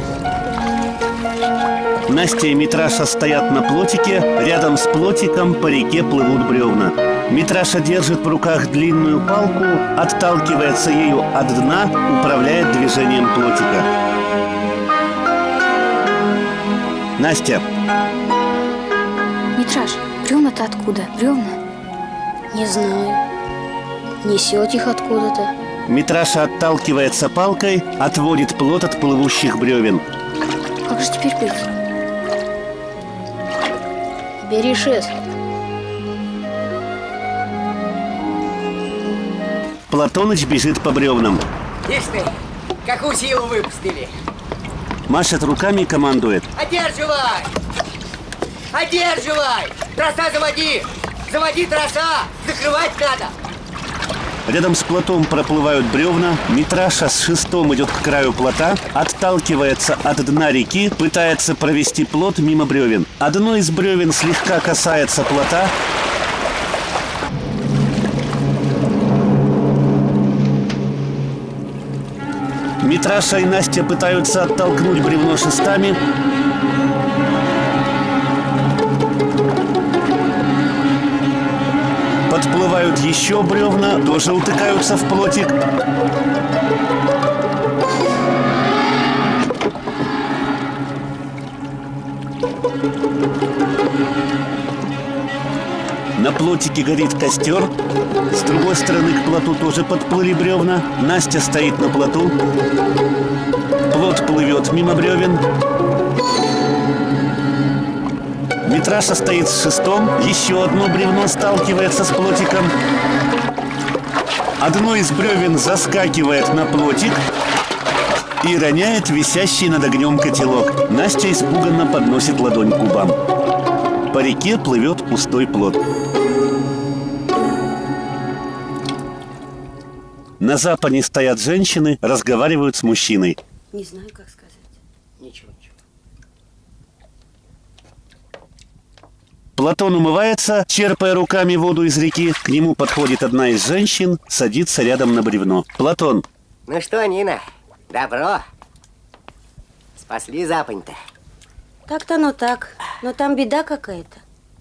Настя и Митраша стоят на плотике. Рядом с плотиком по реке плывут бревна. Митраша держит в руках длинную палку, отталкивается ею от дна, управляет движением плотика. Настя. Митраш, бревна-то откуда? Бревна? Не знаю. Несет их откуда-то. Митраша отталкивается палкой, отводит плот от плывущих бревен. Как же теперь быть? Бери шест. Платоныч бежит по бревнам. Ишь ты, какую силу выпустили. Машет руками и командует. Одерживай! Одерживай! Троса заводи! Заводи троса! Закрывать надо! Рядом с плотом проплывают бревна. Митраша с шестом идет к краю плота, отталкивается от дна реки, пытается провести плот мимо бревен. Одно из бревен слегка касается плота. Митраша и Настя пытаются оттолкнуть бревно шестами. Подплывают еще бревна, тоже утыкаются в плотик. На плотике горит костер. С другой стороны к плоту тоже подплыли бревна. Настя стоит на плоту. Плот плывет мимо бревен. Митраша стоит с шестом. Еще одно бревно сталкивается с плотиком. Одно из бревен заскакивает на плотик и роняет висящий над огнем котелок. Настя испуганно подносит ладонь к губам. По реке плывет пустой плот. На западе стоят женщины, разговаривают с мужчиной. Не знаю, как сказать. Ничего, ничего. Платон умывается, черпая руками воду из реки. К нему подходит одна из женщин, садится рядом на бревно. Платон. Ну что, Нина, добро? Спасли Запань-то. Так-то оно так, но там беда какая-то.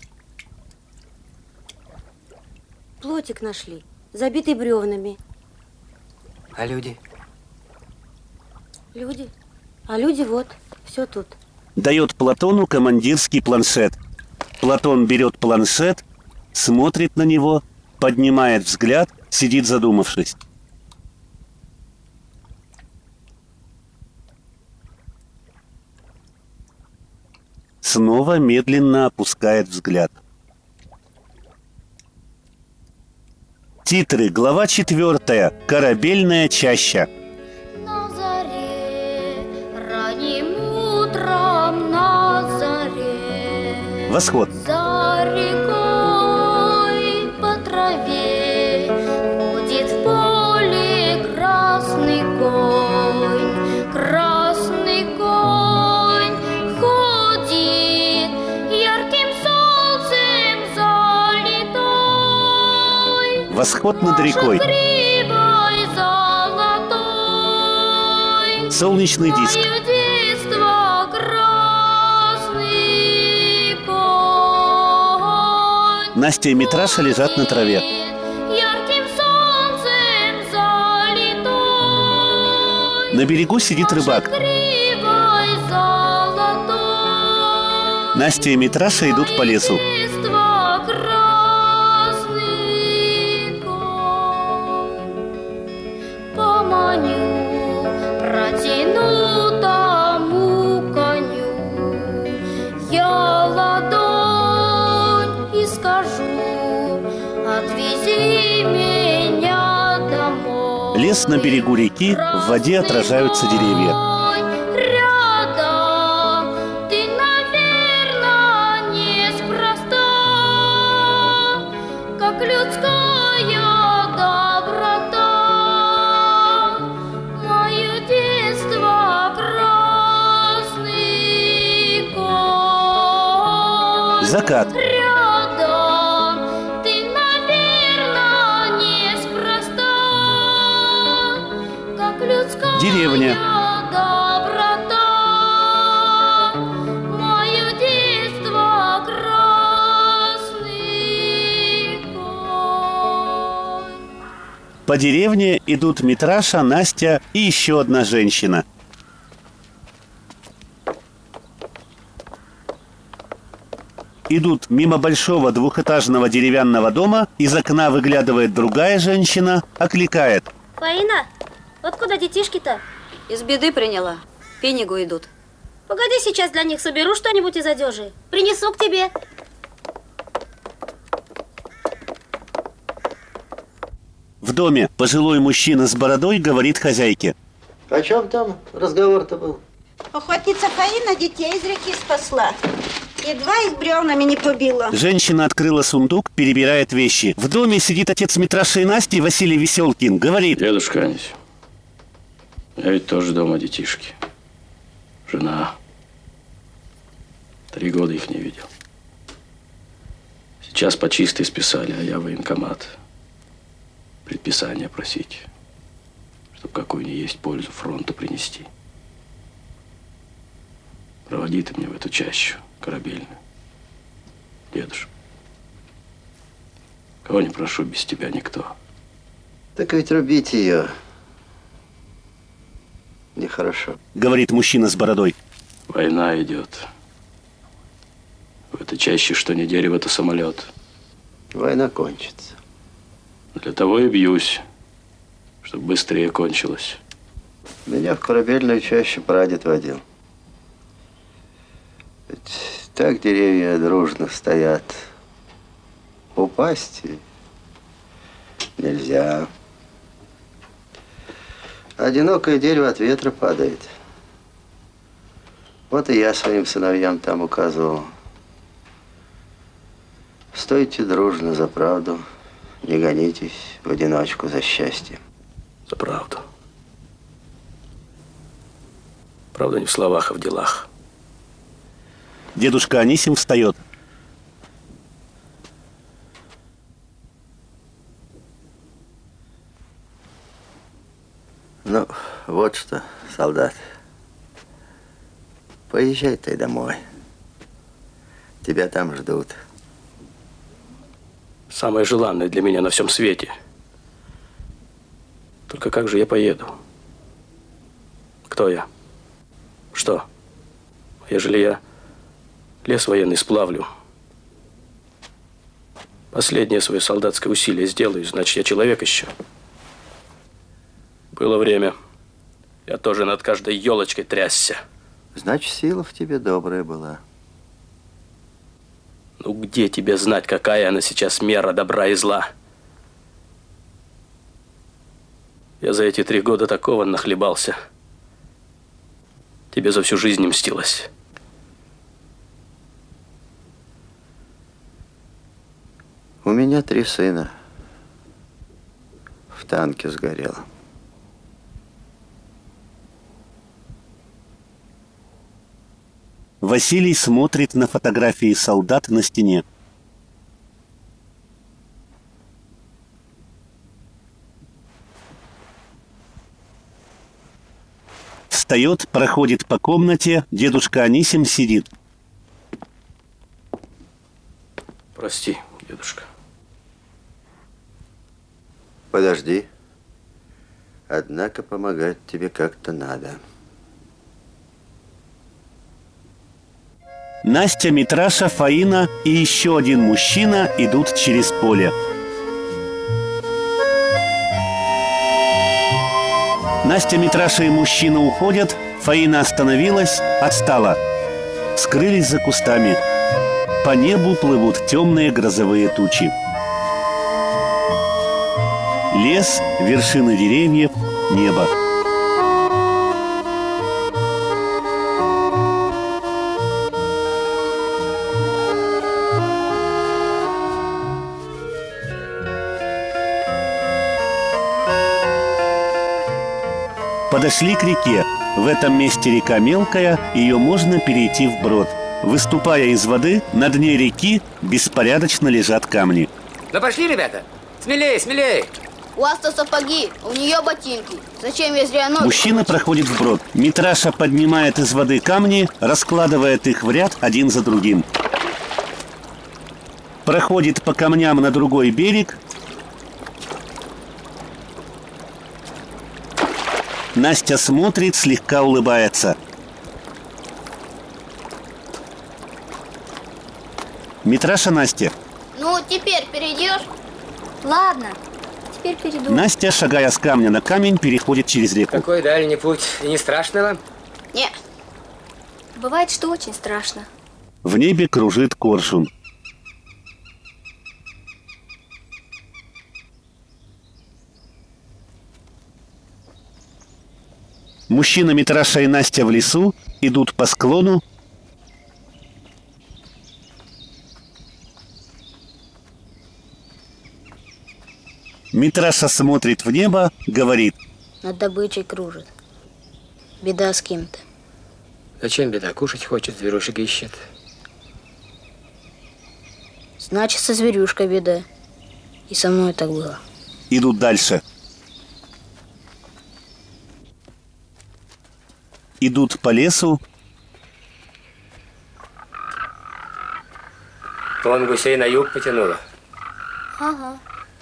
Плотик нашли, забитый бревнами. А люди? Люди? А люди вот, все тут. Дает Платону командирский планшет. Платон берет планшет, смотрит на него, поднимает взгляд, сидит задумавшись. Снова медленно опускает взгляд. Титры. Глава четвертая. Корабельная чаща. На заре, ранним утром на заре. Восход. За рекой по траве ходит в поле красный конь, красный конь ходит ярким солнцем залитой. Восход над рекой. Гривой золотой. Солнечный диск. Мое детство красный конь. Настя и Митраша лежат на траве. Ярким солнцем залитой. На берегу сидит рыбак. Гривой золотой. Настя и Митраша идут по лесу. Детство красный конь. Поманю, протяну тому коню я ладонь и скажу: отвези меня домой. Лес на берегу реки, в воде отражаются деревья. Рядом ты, наверное, неспроста, как людская доброта. Мое детство красный конь. Закат. Рядом ты, наверное, неспроста, как людская Деревня. доброта. Мое детство красный конь. По деревне идут Митраша, Настя и еще одна женщина. Идут мимо большого двухэтажного деревянного дома, из окна выглядывает другая женщина, окликает. Фаина, вот куда детишки-то? Из беды приняла. Пенигу идут. Погоди, сейчас для них соберу что-нибудь из одежи. Принесу к тебе. В доме пожилой мужчина с бородой говорит хозяйке. О чем там разговор-то был? Охотница Фаина детей из реки спасла. Едва их бревнами не побила. Женщина открыла сундук, перебирает вещи. В доме сидит отец Митраши и Насти, Василий Веселкин. Говорит. Дедушка Анись, я ведь тоже дома детишки. Жена. Три года их не видел. Сейчас по чистой списали, а я в военкомат. Предписание просить, чтобы какую ни есть пользу фронту принести. Проводи ты мне в эту чащу корабельную, дедушка. Кого не прошу, без тебя никто. Так ведь рубить ее нехорошо. Говорит мужчина с бородой. Война идет. В этой чаще что не дерево, то самолет. Война кончится. Для того и бьюсь, чтобы быстрее кончилось. Меня в корабельную чаще прадед водил. Ведь так деревья дружно стоят. Упасть нельзя. Одинокое дерево от ветра падает. Вот и я своим сыновьям там указывал. Стойте дружно за правду. Не гонитесь в одиночку за счастьем. За правду. Правда не в словах, а в делах. Дедушка Анисим встает. Ну, вот что, солдат. Поезжай ты домой. Тебя там ждут. Самое желанное для меня на всем свете. Только как же я поеду? Кто я? Что? Ежели я лес военный сплавлю, последнее свое солдатское усилие сделаю, значит, я человек еще. Было время. Я тоже над каждой елочкой трясся. Значит, сила в тебе добрая была. Ну, где тебе знать, какая она сейчас мера добра и зла? Я за эти три года такого нахлебался. Тебе за всю жизнь мстилась. У меня три сына. В танке сгорело. Василий смотрит на фотографии солдат на стене. Встает, проходит по комнате, дедушка Анисим сидит. Прости, дедушка. Подожди. Однако помогать тебе как-то надо. Настя, Митраша, Фаина и еще один мужчина идут через поле. Настя, Митраша и мужчина уходят, Фаина остановилась, отстала. Скрылись за кустами. По небу плывут темные грозовые тучи. Лес, вершины деревьев, небо. Подошли к реке. В этом месте река мелкая, ее можно перейти вброд. Выступая из воды, на дне реки беспорядочно лежат камни. Ну пошли, ребята! Смелее, смелее! У вас-то сапоги, у нее ботинки. Зачем я зря ноги? Мужчина проходит вброд. Митраша поднимает из воды камни, раскладывает их в ряд один за другим. Проходит по камням на другой берег. Настя смотрит, слегка улыбается. Митраша, Настя. Ну, теперь перейдешь? Ладно, теперь перейду. Настя, шагая с камня на камень, переходит через реку. Какой дальний путь? И не страшно вам? Нет. Бывает, что очень страшно. В небе кружит коршун. Мужчина Митраша и Настя в лесу идут по склону. Митраша смотрит в небо, говорит: над добычей кружит. Беда с кем-то. Зачем беда? Кушать хочет, зверушек ищет. Значит, со зверюшкой беда. И со мной так было. Идут дальше. Идут по лесу. Вон гусей на юг потянуло. Ага.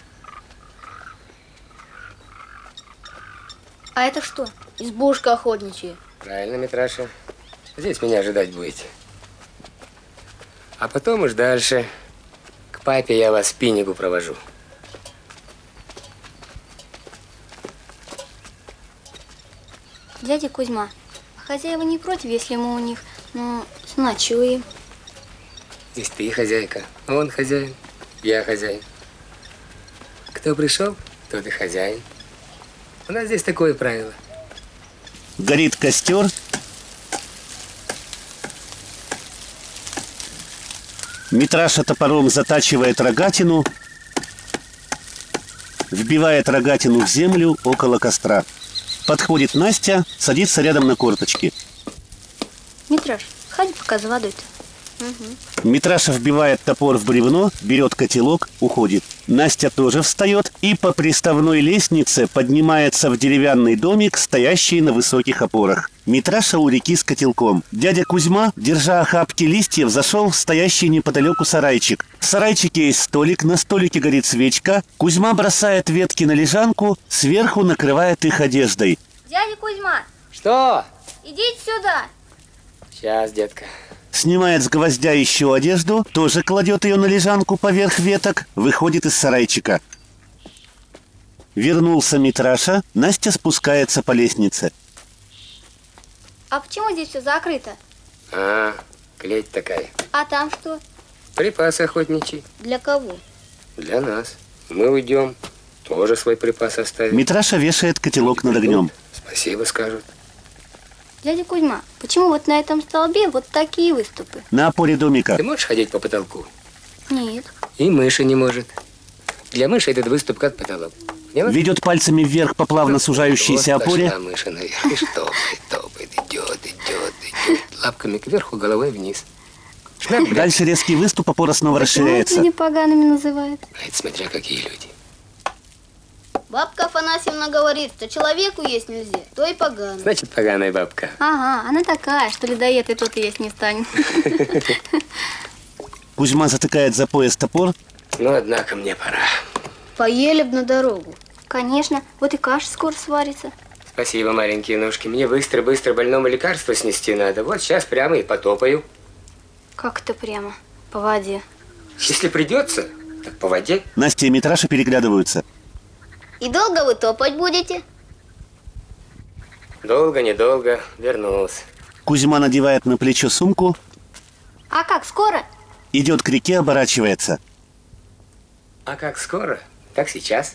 А это что? Избушка охотничья. Правильно, Митраша. Здесь меня ожидать будете. А потом уж дальше. К папе я вас в Пинигу провожу. Дядя Кузьма, а хозяева не против, если мы у них, ну, ночуем? Здесь ты хозяйка, он хозяин, я хозяин. Кто пришел, тот и хозяин. У нас здесь такое правило. Горит костер. Митраша топором затачивает рогатину, вбивает рогатину в землю около костра. Подходит Настя, садится рядом на корточки. Митраш, сходи пока за водой-то. Угу. Митраша вбивает топор в бревно, берет котелок, уходит. Настя тоже встает и по приставной лестнице поднимается в деревянный домик, стоящий на высоких опорах. Митраша у реки с котелком. Дядя Кузьма, держа охапки листьев, зашел в стоящий неподалеку сарайчик. В сарайчике есть столик, на столике горит свечка. Кузьма бросает ветки на лежанку, сверху накрывает их одеждой. Дядя Кузьма! Что? Идите сюда! Сейчас, детка. Снимает с гвоздя еще одежду, тоже кладет ее на лежанку поверх веток, выходит из сарайчика. Вернулся Митраша, Настя спускается по лестнице. А почему здесь все закрыто? А, клеть такая. А там что? Припасы охотничьи. Для кого? Для нас. Мы уйдем, тоже свой припас оставим. Митраша вешает котелок над огнем. Спасибо скажут. Дядя Кузьма, почему вот на этом столбе вот такие выступы? На опоре домика. Ты можешь ходить по потолку? Нет. И мыши не может. Для мыши этот выступ как потолок. Делать? Ведет пальцами вверх по плавно сужающейся вот опоре. Пошла мыша наверх, и топает, топает, идет, идет, идет. Лапками кверху, головой вниз. Шмяк, дальше резкий выступ, опора снова расширяется. Почему это погаными называют? А это смотря какие люди. Бабка Афанасьевна говорит, что человеку есть нельзя, то и поганый. Значит, поганая бабка. Ага, она такая, что людоед и тот и есть не станет. Кузьма затыкает за пояс топор. Ну, однако, мне пора. Поели б на дорогу. Конечно, вот и каша скоро сварится. Спасибо, маленькие ножки. Мне быстро-быстро больному лекарство снести надо. Вот сейчас прямо и потопаю. Как это прямо? По воде. Если придется, так по воде. Настя и Митраша переглядываются. И долго вы топать будете? Долго, недолго. Вернулся. Кузьма надевает на плечо сумку. А как, скоро? Идет к реке, оборачивается. А как скоро, так сейчас.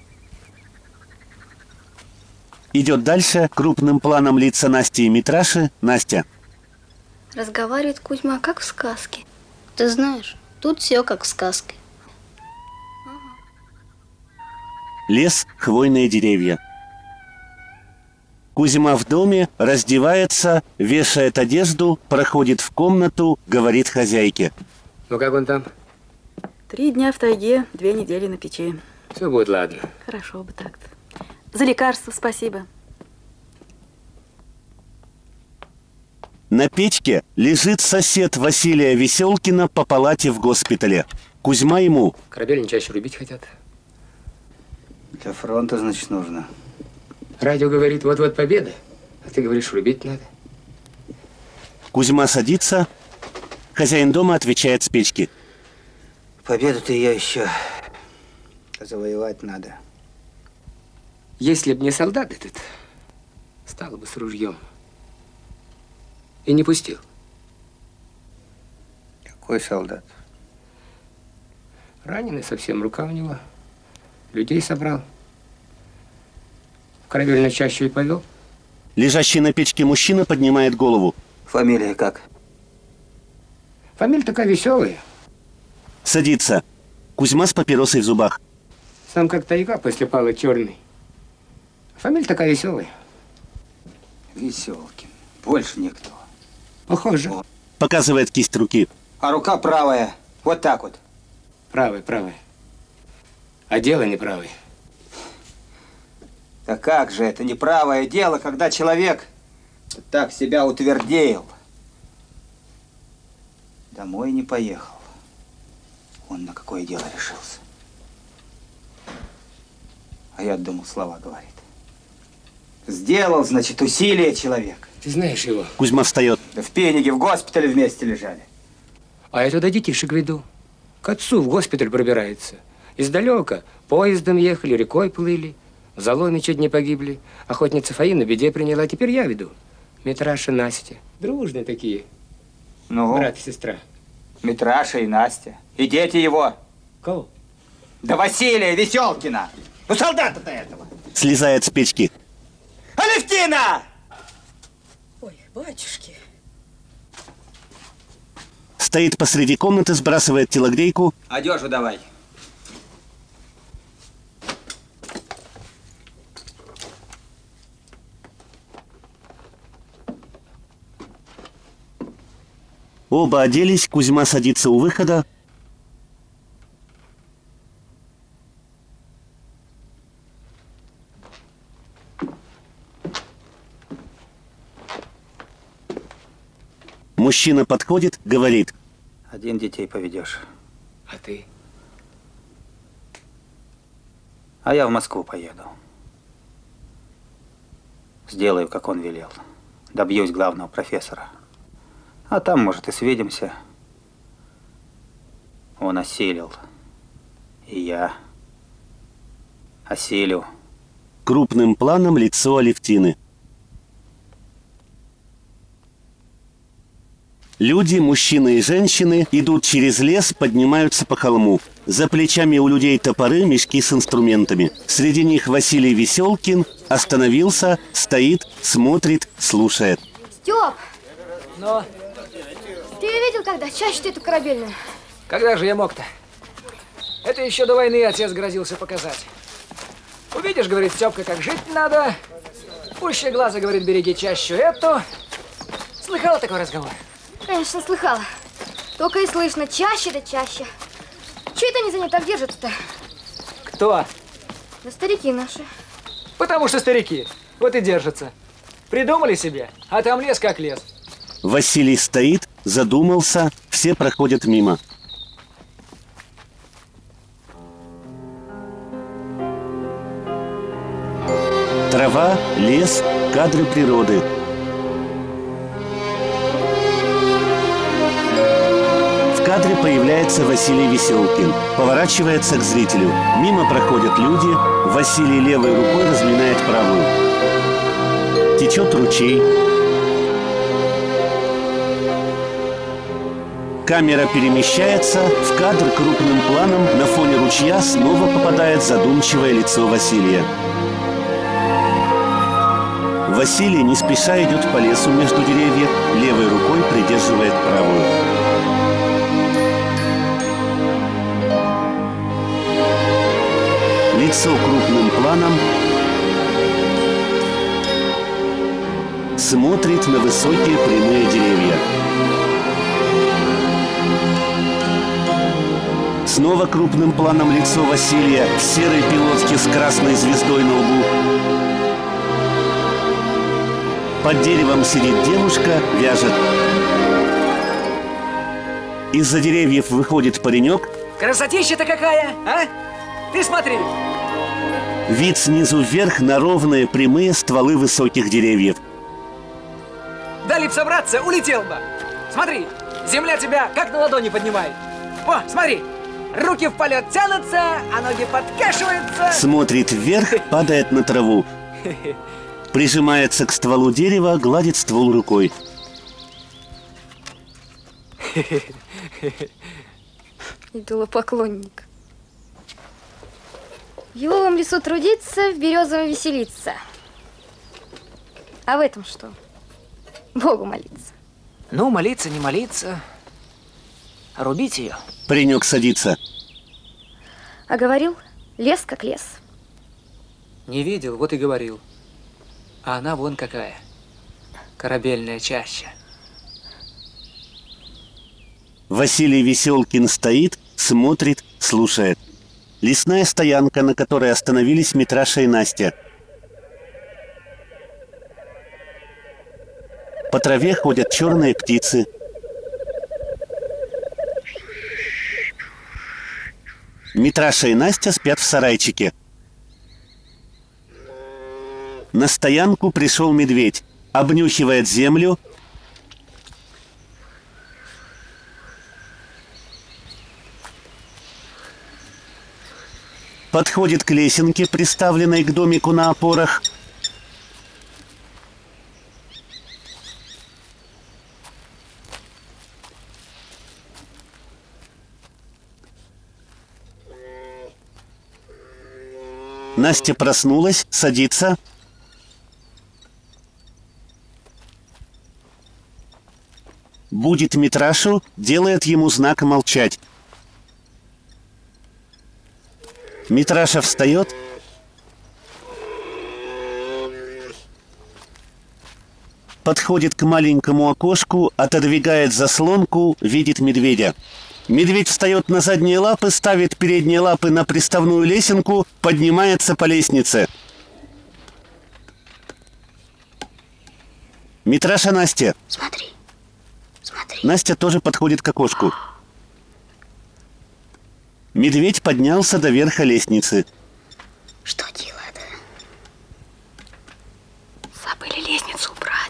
Идет дальше, крупным планом лица Насти и Митраши. Настя. Разговаривает Кузьма, как в сказке. Ты знаешь, тут все как в сказке. Лес, хвойные деревья. Кузьма в доме, раздевается, вешает одежду, проходит в комнату, говорит хозяйке. Ну как он там? Три дня в тайге, две недели на печи. Все будет ладно. Хорошо бы так-то. За лекарство спасибо. На печке лежит сосед Василия Веселкина по палате в госпитале. Кузьма ему. Корабельни чаще рубить хотят. Для фронта, значит, нужно. Радио говорит, вот-вот победа. А ты говоришь, рубить надо. Кузьма садится. Хозяин дома отвечает с печки. Победу-то ее еще завоевать надо. Если б не солдат этот, стало бы с ружьем. и не пустил. Какой солдат? Раненый совсем, рука у него. Людей собрал. В корабельную чащу и повел. Лежащий на печке мужчина поднимает голову. Фамилия как? Фамилия такая веселая. Садится. Кузьма с папиросой в зубах. Сам как тайга после пала черный. Фамилия такая веселая. Веселкин. Больше никто. Похоже. Показывает кисть руки. А рука правая. Вот так вот. Правая, правая. А дело не правое. Да как же это неправое дело, когда человек так себя утвердил? Домой не поехал. Он на какое дело решился? А я думал, слова говорит. Сделал, значит, усилие человек. Ты знаешь его? Кузьма встает. Да в Пениге, в госпитале вместе лежали. А я туда детишек веду. К отцу в госпиталь пробирается. Издалека поездом ехали, рекой плыли. В заломе чуть не погибли. Охотница Фаина в беде приняла. Теперь я веду. Митраша, Настя. Дружные такие. Ну? Брат и сестра. Митраша и Настя. И дети его. Кого? Да Василия Веселкина. Ну, солдата-то этого. Слезает с печки. Алевтина! Ой, батюшки. Стоит посреди комнаты, сбрасывает телогрейку. Одежду давай. Оба оделись, Кузьма садится у выхода. Мужчина подходит, говорит. Один детей поведешь. А ты? А я в Москву поеду. Сделаю, как он велел. Добьюсь главного профессора. А там, может, и свидимся. Он осилил. И я осилю. Крупным планом лицо Алевтины. Люди, мужчины и женщины, идут через лес, поднимаются по холму. За плечами у людей топоры, мешки с инструментами. Среди них Василий Веселкин остановился, стоит, смотрит, слушает. Степ, Но ты видел когда чаще эту корабельную? когда же я мог-то? Это еще до войны отец грозился показать. Увидишь, говорит Степка, как жить надо. Пуще глаза, говорит, береги чащу эту. Слыхала такой разговор? Конечно, слыхала. Только и слышно, чаще да чаще. Чего это они за нее так держатся-то? Кто? Да старики наши. Потому что старики. Вот и держатся. Придумали себе, а там лес как лес. Василий стоит, задумался, все проходят мимо. Трава, лес, кадры природы. В кадре появляется Василий Веселкин. Поворачивается к зрителю. Мимо проходят люди. Василий левой рукой разминает правую. Течет ручей. Камера перемещается. В кадр крупным планом на фоне ручья снова попадает задумчивое лицо Василия. Василий не спеша идет по лесу между деревьев, левой рукой придерживает правую. Лицо крупным планом смотрит на высокие прямые деревья. Снова крупным планом лицо Василия в серой пилотке с красной звездой на лбу. Под деревом сидит девушка, вяжет. Из-за деревьев выходит паренек. Красотища-то какая, а? Ты смотри. Вид снизу вверх на ровные прямые стволы высоких деревьев. Дали б собраться, улетел бы. Смотри, земля тебя как на ладони поднимает. О, смотри, руки в полет тянутся, а ноги подкашиваются. Смотрит вверх, падает на траву. Прижимается к стволу дерева, гладит ствол рукой. Идолопоклонник. В еловом лесу трудиться, в березовом веселиться. А в этом что? Богу молиться. Ну, молиться, не молиться. А рубить ее. Паренек садится. А говорил, лес как лес. Не видел, вот и говорил. А она вон какая. Корабельная чаща. Василий Веселкин стоит, смотрит, слушает. Лесная стоянка, на которой остановились Митраша и Настя. По траве ходят черные птицы. Митраша и Настя спят в сарайчике. На стоянку пришел медведь. Обнюхивает землю. Подходит к лесенке, приставленной к домику на опорах. Настя проснулась, садится. Будит Митрашу, делает ему знак молчать. Митраша встает. Подходит к маленькому окошку, отодвигает заслонку, видит медведя. Медведь встает на задние лапы, ставит передние лапы на приставную лесенку, поднимается по лестнице. Митраша, Настя. Смотри, смотри. Настя тоже подходит к окошку. Медведь поднялся до верха лестницы. Что делает? Забыли лестницу убрать.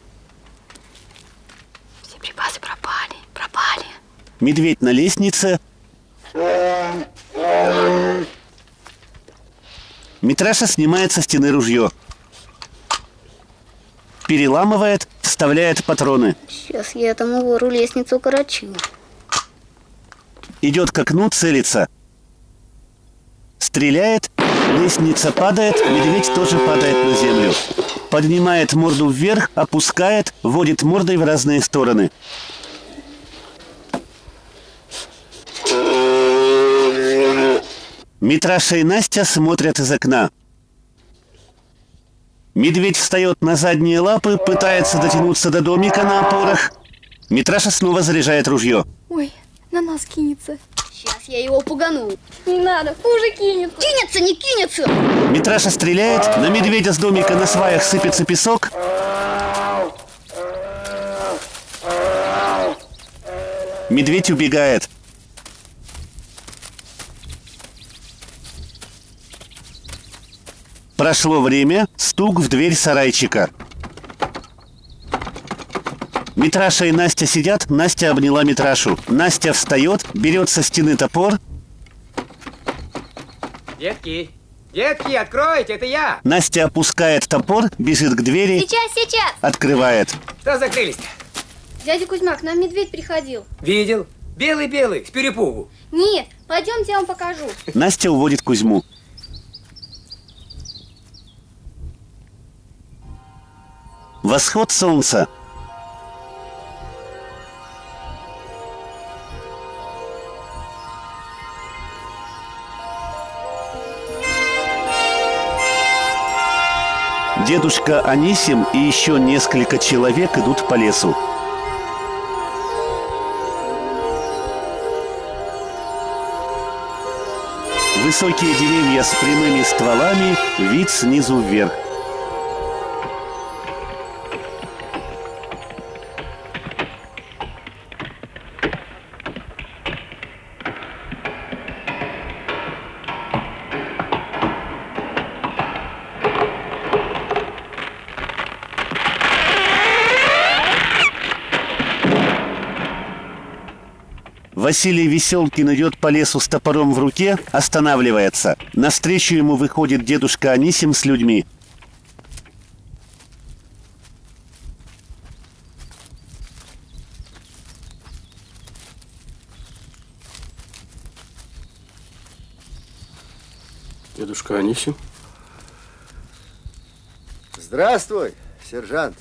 Все припасы пропали, пропали. Медведь на лестнице. Митраша снимает со стены ружье. Переламывает, вставляет патроны. Сейчас я этому вору лестницу укорочу. Идет к окну, целится. Стреляет, лестница падает, медведь тоже падает на землю. Поднимает морду вверх, опускает, водит мордой в разные стороны. Митраша и Настя смотрят из окна. Медведь встает на задние лапы, пытается дотянуться до домика на опорах. Митраша снова заряжает ружье. Ой, на нас кинется. Сейчас я его пугану. Не надо, хуже кинется. Кинется, не кинется. Митраша стреляет, на медведя с домика на сваях сыпется песок. Медведь убегает. Прошло время, стук в дверь сарайчика. Митраша и Настя сидят, Настя обняла Митрашу. Настя встает, берет со стены топор. Детки, детки, откройте, это я. Настя опускает топор, бежит к двери. Сейчас, сейчас. Открывает. Что закрылись-то? Дядя Кузьма, к нам медведь приходил. Видел. Белый-белый, с перепугу. Нет, пойдемте, я вам покажу. Настя уводит Кузьму. Восход солнца. Дедушка Анисим и еще несколько человек идут по лесу. Высокие деревья с прямыми стволами, вид снизу вверх. Василий Веселкин идет по лесу с топором в руке, останавливается. Навстречу ему выходит дедушка Анисим с людьми. Дедушка Анисим. Здравствуй, сержант.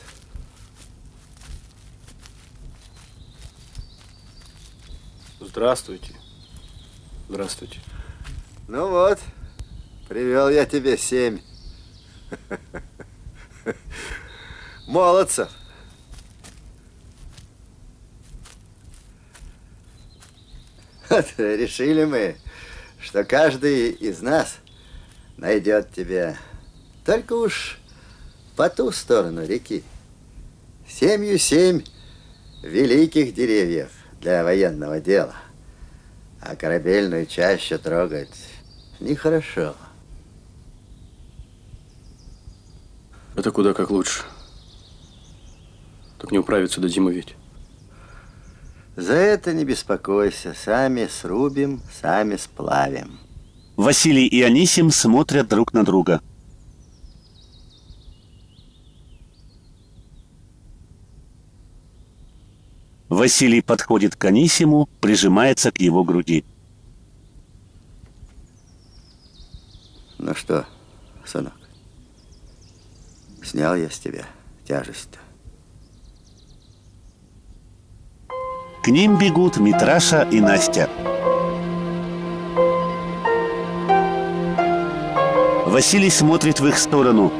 Здравствуйте. Здравствуйте. Ну вот, привел я тебе семь молодцев. Вот, решили мы, что каждый из нас найдет тебя только уж по ту сторону реки. Семью семь великих деревьев для военного дела. А корабельную чащу трогать нехорошо. Это куда как лучше. Так не управиться до зимы ведь. За это не беспокойся. Сами срубим, сами сплавим. Василий и Анисим смотрят друг на друга. Василий подходит к Анисиму, прижимается к его груди. Ну что, сынок, снял я с тебя тяжесть-то. К ним бегут Митраша и Настя. Василий смотрит в их сторону.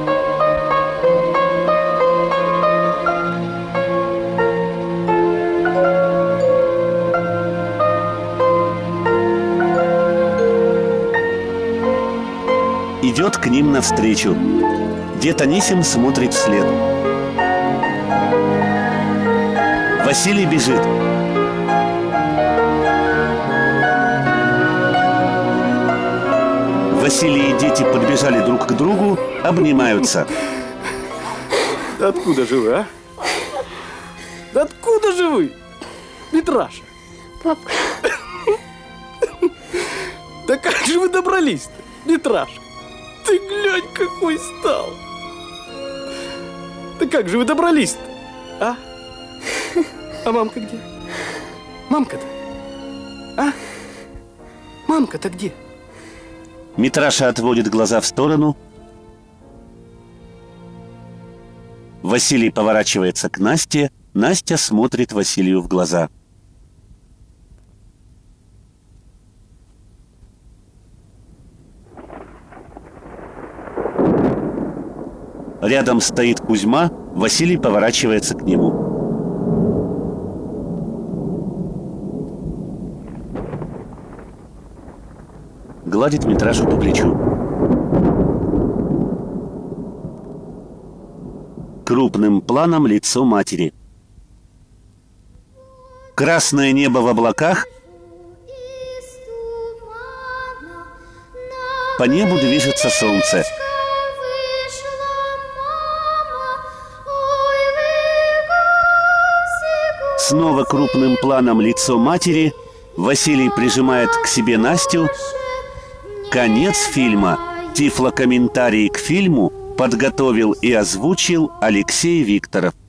Идет к ним навстречу. Дед Анисим смотрит вслед. Василий бежит. Василий и дети подбежали друг к другу, обнимаются. Да откуда же вы, а? Да откуда же вы, Митраша? Папка. Да как же вы добрались-то, Митраша? Ты глянь, какой стал. Да как же вы добрались-то, а? А мамка где? Мамка-то? А? Мамка-то где? Митраша отводит глаза в сторону. Василий поворачивается к Насте. Настя смотрит Василию в глаза. Рядом стоит Кузьма. Василий поворачивается к нему. Гладит Митрашу по плечу. Крупным планом лицо матери. Красное небо в облаках. По небу движется солнце. Снова крупным планом лицо матери. Василий прижимает к себе Настю. Конец фильма. Тифлокомментарий к фильму подготовил и озвучил Алексей Викторов.